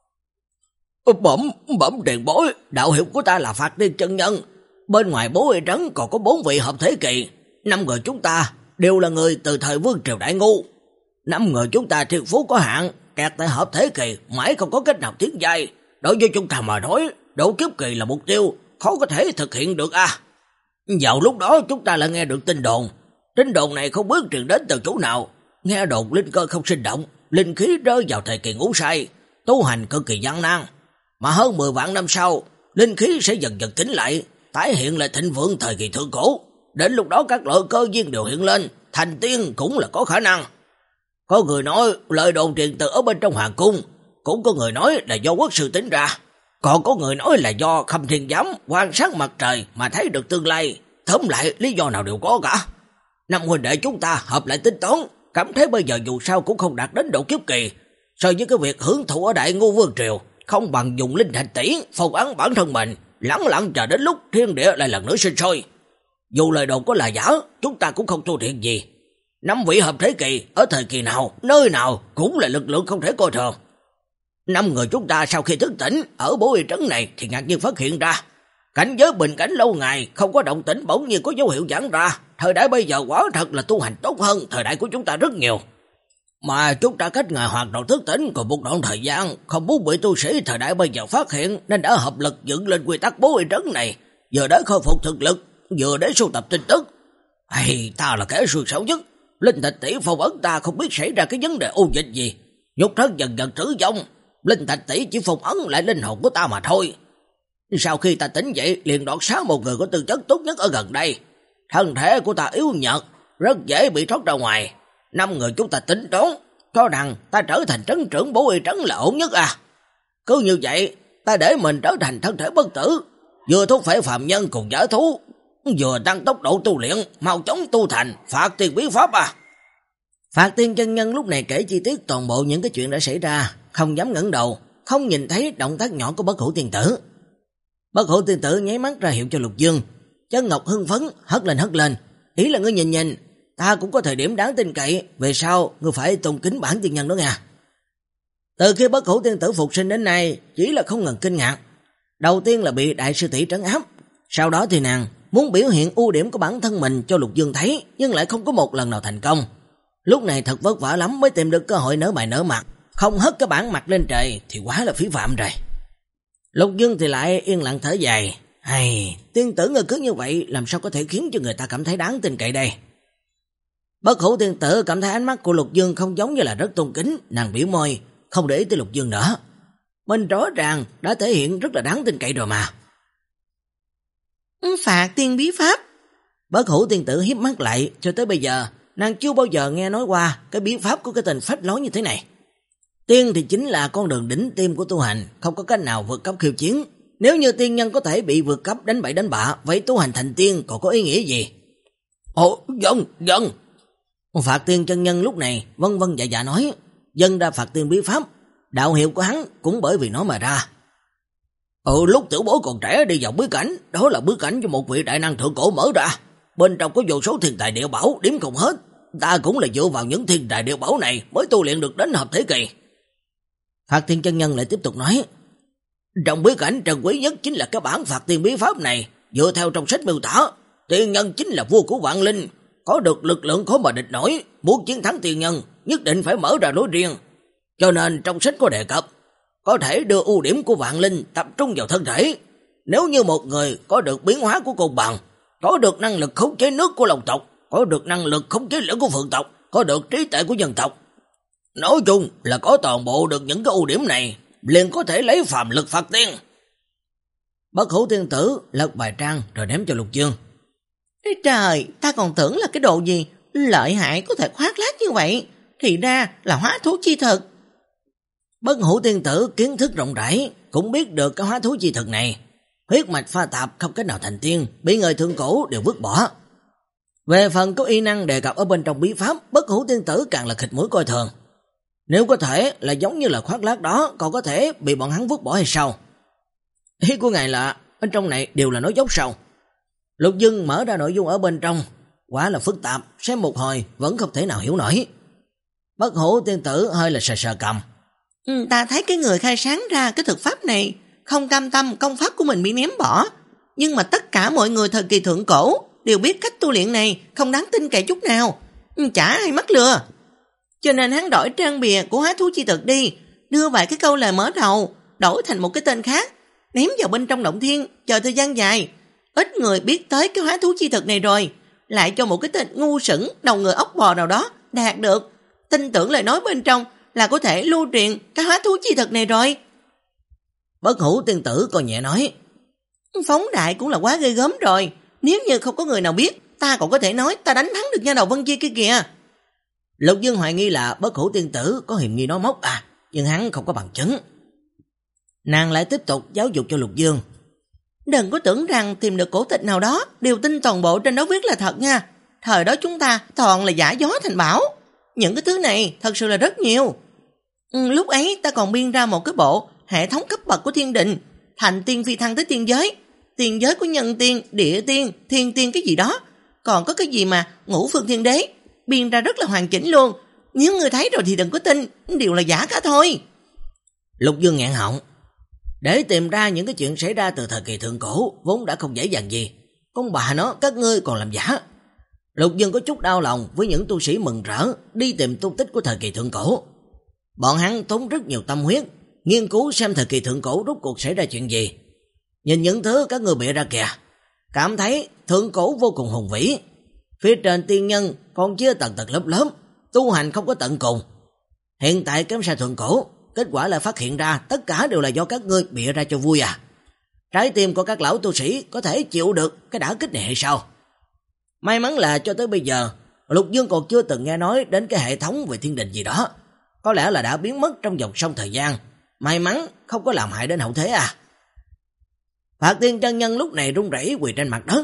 Bẩm, bẩm tiền bối, đạo hiệu của ta là Phạt Thiên chân nhân, bên ngoài bố y trấn còn có bốn vị hợp thể kỳ, năm người chúng ta đều là người từ thời Vương triều Đại Ngu. Năm người chúng ta thiên phú có hạn, kẹt tại hợp thể kỳ, mãi không có cách nào tiến giai. Đối với chúng ta mà nói, độ kiếp kỳ là mục tiêu, khó có thể thực hiện được à. Vào lúc đó chúng ta lại nghe được tin đồn, tin đồn này không biết truyền đến từ chỗ nào, nghe đồn linh cơ không sinh động, linh khí rơi vào thời kỳ ngủ say, tu hành cực kỳ gian nan, mà hơn mười vạn năm sau, linh khí sẽ dần dần tĩnh lại, tái hiện lại thịnh vượng thời kỳ thượng cổ. Đến lúc đó các loại cơ duyên đều hiện lên, thành tiên cũng là có khả năng. Có người nói lời đồn truyền từ ở bên trong hoàng cung, cũng có người nói là do quốc sư tính ra, còn có người nói là do Khâm Thiên Giám quan sát mặt trời mà thấy được tương lai. Tóm lại lý do nào đều có cả. Năm huynh đệ chúng ta hợp lại tính toán, cảm thấy bây giờ dù sao cũng không đạt đến độ kiếp kỳ, so với cái việc hưởng thụ ở Đại Ngu Vương triều, không bằng dùng linh thạch tỷ phong ấn bản thân mình, lẳng lặng chờ đến lúc thiên địa lại lần nữa sinh sôi. Dù lời đồn có là giả, chúng ta cũng không tu thiện gì. Năm vị hợp thế kỳ ở thời kỳ nào, nơi nào cũng là lực lượng không thể coi thường. Năm người chúng ta sau khi thức tỉnh ở bố y trấn này thì ngạc nhiên phát hiện ra, cảnh giới bình cảnh lâu ngày không có động tĩnh bỗng nhiên có dấu hiệu giãn ra. Thời đại bây giờ quả thật là tu hành tốt hơn thời đại của chúng ta rất nhiều. Mà chúng ta cách ngày hoạt động thức tỉnh còn một đoạn thời gian, không muốn bị tu sĩ thời đại bây giờ phát hiện, nên đã hợp lực dựng lên quy tắc bố y trấn này, vừa để khôi phục thực lực, vừa để sưu tập tin tức. Hay ta là kẻ xui xẻo nhất, linh thạch tỷ phong ấn ta không biết xảy ra cái vấn đề u dịch gì, nhục thân dần dần trữ vong, linh thạch tỷ chỉ phong ấn lại linh hồn của ta mà thôi. Sau khi ta tỉnh dậy liền đoạt xá một người có tư chất tốt nhất ở gần đây. Thân thể của ta yếu nhợt, rất dễ bị thoát ra ngoài. Năm người chúng ta tính toán cho rằng ta trở thành trấn trưởng bố y trấn là ổn nhất à. Cứ như vậy ta để mình trở thành thân thể bất tử, vừa thúc phải phạm nhân cùng giả thú, Vừa tăng tốc độ tu luyện, mau chóng tu thành Phạt Tiên bí pháp à. Phạt Tiên chân nhân lúc này kể chi tiết toàn bộ những cái chuyện đã xảy ra, không dám ngẩng đầu, không nhìn thấy động tác nhỏ của Bất Hủ tiên tử. Bất Hủ tiên tử nháy mắt ra hiệu cho Lục Dương. Chân Ngọc hưng phấn hất lên hất lên, ý là ngươi nhìn nhìn, ta cũng có thời điểm đáng tin cậy, về sau ngươi phải tôn kính bản tiên nhân đó nha. Từ khi Bất Hủ tiên tử phục sinh đến nay, chỉ là không ngừng kinh ngạc. Đầu tiên là bị đại sư tỷ trấn áp, sau đó thì nàng muốn biểu hiện ưu điểm của bản thân mình cho Lục Dương thấy, nhưng lại không có một lần nào thành công. Lúc này thật vất vả lắm mới tìm được cơ hội nở mày nở mặt, không hất cái bản mặt lên trời thì quá là phí phạm rồi. Lục Dương thì lại yên lặng thở dài, hay, tiên tử ngươi cứ như vậy làm sao có thể khiến cho người ta cảm thấy đáng tin cậy đây. Bất Hủ tiên tử cảm thấy ánh mắt của Lục Dương không giống như là rất tôn kính, nàng biểu môi, không để ý tới Lục Dương nữa. Mình rõ ràng đã thể hiện rất là đáng tin cậy rồi mà. Phạt Tiên bí pháp. Bất Hủ tiên tử hiếp mắt lại, cho tới bây giờ nàng chưa bao giờ nghe nói qua cái bí pháp của cái tên phách lối như thế này. Tiên thì chính là con đường đỉnh tim của tu hành, không có cách nào vượt cấp khiêu chiến. Nếu như tiên nhân có thể bị vượt cấp đánh bậy đánh bạ, vậy tu hành thành tiên còn có ý nghĩa gì? Ồ, dân, dân. Phạt Tiên chân nhân lúc này vân vân dạ dạ nói, dân ra Phạt Tiên bí pháp, đạo hiệu của hắn cũng bởi vì nó mà ra. Ừ, lúc tiểu bối còn trẻ đi vào bí cảnh, đó là bí cảnh cho một vị đại năng thượng cổ mở ra. Bên trong có vô số thiên tài địa bảo, điểm không hết. Ta cũng là dựa vào những thiên tài địa bảo này mới tu luyện được đến hợp thế kỳ. Phạt Tiên chân nhân lại tiếp tục nói, trong bí cảnh trân quý nhất chính là cái bản Phạt Tiên bí pháp này. Dựa theo trong sách miêu tả, tiên nhân chính là vua của vạn linh, có được lực lượng khó mà địch nổi. Muốn chiến thắng tiên nhân nhất định phải mở ra lối riêng. Cho nên trong sách có đề cập, có thể đưa ưu điểm của vạn linh tập trung vào thân thể. Nếu như một người có được biến hóa của côn bằng, có được năng lực khống chế nước của long tộc, có được năng lực khống chế lửa của phượng tộc, có được trí tuệ của nhân tộc, nói chung là có toàn bộ được những cái ưu điểm này, liền có thể lấy phàm lực phạt tiên. Bất Hủ tiên tử lật bài trang rồi ném cho Lục Dương. Ê trời, ta còn tưởng là cái đồ gì lợi hại có thể khoác lác như vậy, thì ra là hóa thú chi thực. Bất Hủ tiên tử kiến thức rộng rãi, cũng biết được cái hóa thú chi thực này. Huyết mạch pha tạp không cách nào thành tiên, bị người thượng cổ đều vứt bỏ. Về phần có y năng đề cập ở bên trong bí pháp, Bất Hủ tiên tử càng là khịt mũi coi thường. Nếu có thể là giống như là khoác lác đó, còn có thể bị bọn hắn vứt bỏ hay sao? Ý của ngài là bên trong này đều là nói dốc sao? Lục Dương mở ra nội dung ở bên trong, quá là phức tạp, xem một hồi vẫn không thể nào hiểu nổi. Bất Hủ tiên tử hơi là sờ sờ cầm. Ừ, ta thấy cái người khai sáng ra cái thực pháp này không cam tâm công pháp của mình bị ném bỏ, nhưng mà tất cả mọi người thời kỳ thượng cổ đều biết cách tu luyện này không đáng tin cậy chút nào, ừ, chả ai mắc lừa. Cho nên hắn đổi trang bìa của hóa thú chi thực đi, đưa vài cái câu lời mở đầu, đổi thành một cái tên khác, ném vào bên trong động thiên, chờ thời gian dài. Ít người biết tới cái hóa thú chi thực này rồi, lại cho một cái tên ngu xuẩn đầu người ốc bò nào đó đạt được, tin tưởng lời nói bên trong là có thể lưu truyền cái hóa thú chi thực này rồi. Bất Hủ tiên tử còn nhẹ nói, phóng đại cũng là quá ghê gớm rồi, nếu như không có người nào biết, ta còn có thể nói ta đánh thắng được nha đầu Vân Chi kia kìa. Lục Dương hoài nghi là Bất Hủ tiên tử có hiềm nghi nói móc à, nhưng hắn không có bằng chứng. Nàng lại tiếp tục giáo dục cho Lục Dương. Đừng có tưởng rằng tìm được cổ tịch nào đó đều tin toàn bộ trên đó viết là thật nha. Thời đó chúng ta toàn là giả gió thành bảo. Những cái thứ này thật sự là rất nhiều. Ừ, lúc ấy ta còn biên ra một cái bộ hệ thống cấp bậc của thiên định, thành tiên phi thăng tới tiên giới, tiên giới của nhân tiên, địa tiên, thiên tiên cái gì đó. Còn có cái gì mà ngũ phương thiên đế, biên ra rất là hoàn chỉnh luôn. Nếu người thấy rồi thì đừng có tin, đều là giả cả thôi. Lục Dương nghẹn họng. Để tìm ra những cái chuyện xảy ra từ thời kỳ thượng cổ vốn đã không dễ dàng gì, con bà nó các ngươi còn làm giả. Lục Dương có chút đau lòng với những tu sĩ mừng rỡ đi tìm tung tích của thời kỳ thượng cổ. Bọn hắn tốn rất nhiều tâm huyết nghiên cứu xem thời kỳ thượng cổ rốt cuộc xảy ra chuyện gì. Nhìn những thứ các ngươi bịa ra kìa, cảm thấy thượng cổ vô cùng hùng vĩ. Phía trên tiên nhân còn chia tầng tầng lớp lớp, tu hành không có tận cùng. Hiện tại kém xa thượng cổ, kết quả là phát hiện ra tất cả đều là do các ngươi bịa ra cho vui à. Trái tim của các lão tu sĩ có thể chịu được cái đả kích này hay sao? May mắn là cho tới bây giờ Lục Dương còn chưa từng nghe nói đến cái hệ thống về thiên đình gì đó, có lẽ là đã biến mất trong vòng sông thời gian. May mắn không có làm hại đến hậu thế à. Phạt Tiên chân nhân lúc này run rẩy quỳ trên mặt đất,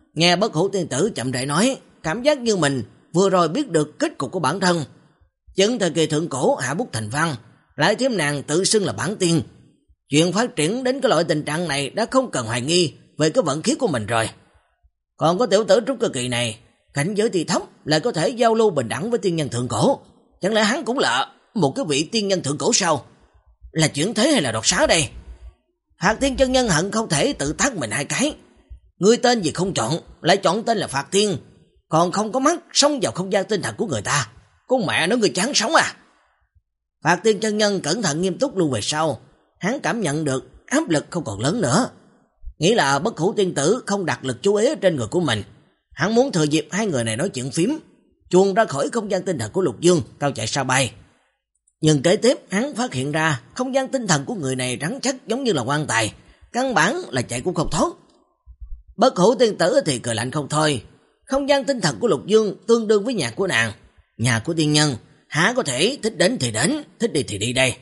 Nghe Bất Hủ Tiên Tử chậm rãi nói, cảm giác như mình vừa rồi biết được kết cục của bản thân. Chứng thời kỳ thượng cổ hạ bút thành văn, lại thêm nàng tự xưng là bản tiên. Chuyện phát triển đến cái loại tình trạng này đã không cần hoài nghi về cái vận khí của mình rồi. Còn có tiểu tử trúc cơ kỳ này, cảnh giới thì thấp, lại có thể giao lưu bình đẳng với tiên nhân thượng cổ. Chẳng lẽ hắn cũng là một cái vị tiên nhân thượng cổ sao? Là chuyển thế hay là đột xá đây? Phạt Thiên chân nhân hận không thể tự tát mình hai cái. Người tên gì không chọn, lại chọn tên là Phạt Thiên, còn không có mắt xông vào không gian tinh thần của người ta. Con mẹ nó, người chán sống à? Phạt Thiên chân nhân cẩn thận nghiêm túc lưu về sau. Hắn cảm nhận được áp lực không còn lớn nữa. Nghĩ là Bất Hủ Tiên Tử không đặt lực chú ý ở trên người của mình. Hắn muốn thừa dịp hai người này nói chuyện phím, chuồn ra khỏi không gian tinh thần của Lục Dương, cao chạy xa bay. Nhưng kế tiếp hắn phát hiện ra không gian tinh thần của người này rắn chắc giống như là quan tài, căn bản là chạy cũng không thoát. Bất Hủ Tiên Tử thì cười lạnh không thôi. Không gian tinh thần của Lục Dương tương đương với nhà của nàng, nhà của tiên nhân, há có thể thích đến thì đến, thích đi thì đi đây.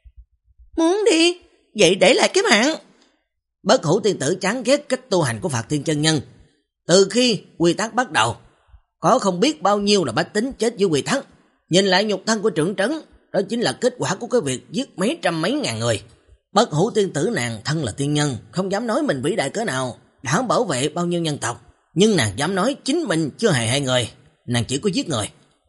Muốn đi, vậy để lại cái mạng. Bất Hủ Tiên Tử chán ghét cách tu hành của Phạt Thiên chân nhân. Từ khi quy tắc bắt đầu, có không biết bao nhiêu là bách tính chết dưới quy tắc. Nhìn lại nhục thân của trưởng trấn, đó chính là kết quả của cái việc giết mấy trăm mấy ngàn người. Bất Hủ Tiên Tử nàng thân là tiên nhân, không dám nói mình vĩ đại cỡ nào, đã bảo vệ bao nhiêu nhân tộc, nhưng nàng dám nói chính mình chưa hề hại người, nàng chỉ có giết người.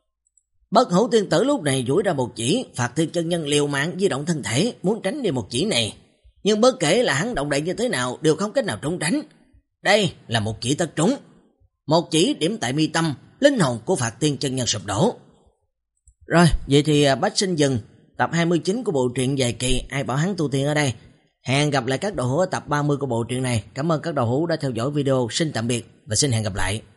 Bất Hủ Tiên Tử lúc này duỗi ra một chỉ, Phạt Thiên chân nhân liều mạng di động thân thể muốn tránh đi một chỉ này, nhưng bất kể là hắn động đậy như thế nào đều không cách nào trốn tránh. Đây là một chỉ tất trúng, một chỉ điểm tại mi tâm, linh hồn của Phạt Thiên chân nhân sụp đổ. Rồi, vậy thì Bách Sinh dừng tập hai mươi chín của bộ truyện dài kỳ Ai Bảo Hắn Tu Tiên ở đây. Hẹn gặp lại các đầu hữu ở tập ba mươi của bộ truyện này. Cảm ơn các đầu hữu đã theo dõi video. Xin tạm biệt và xin hẹn gặp lại.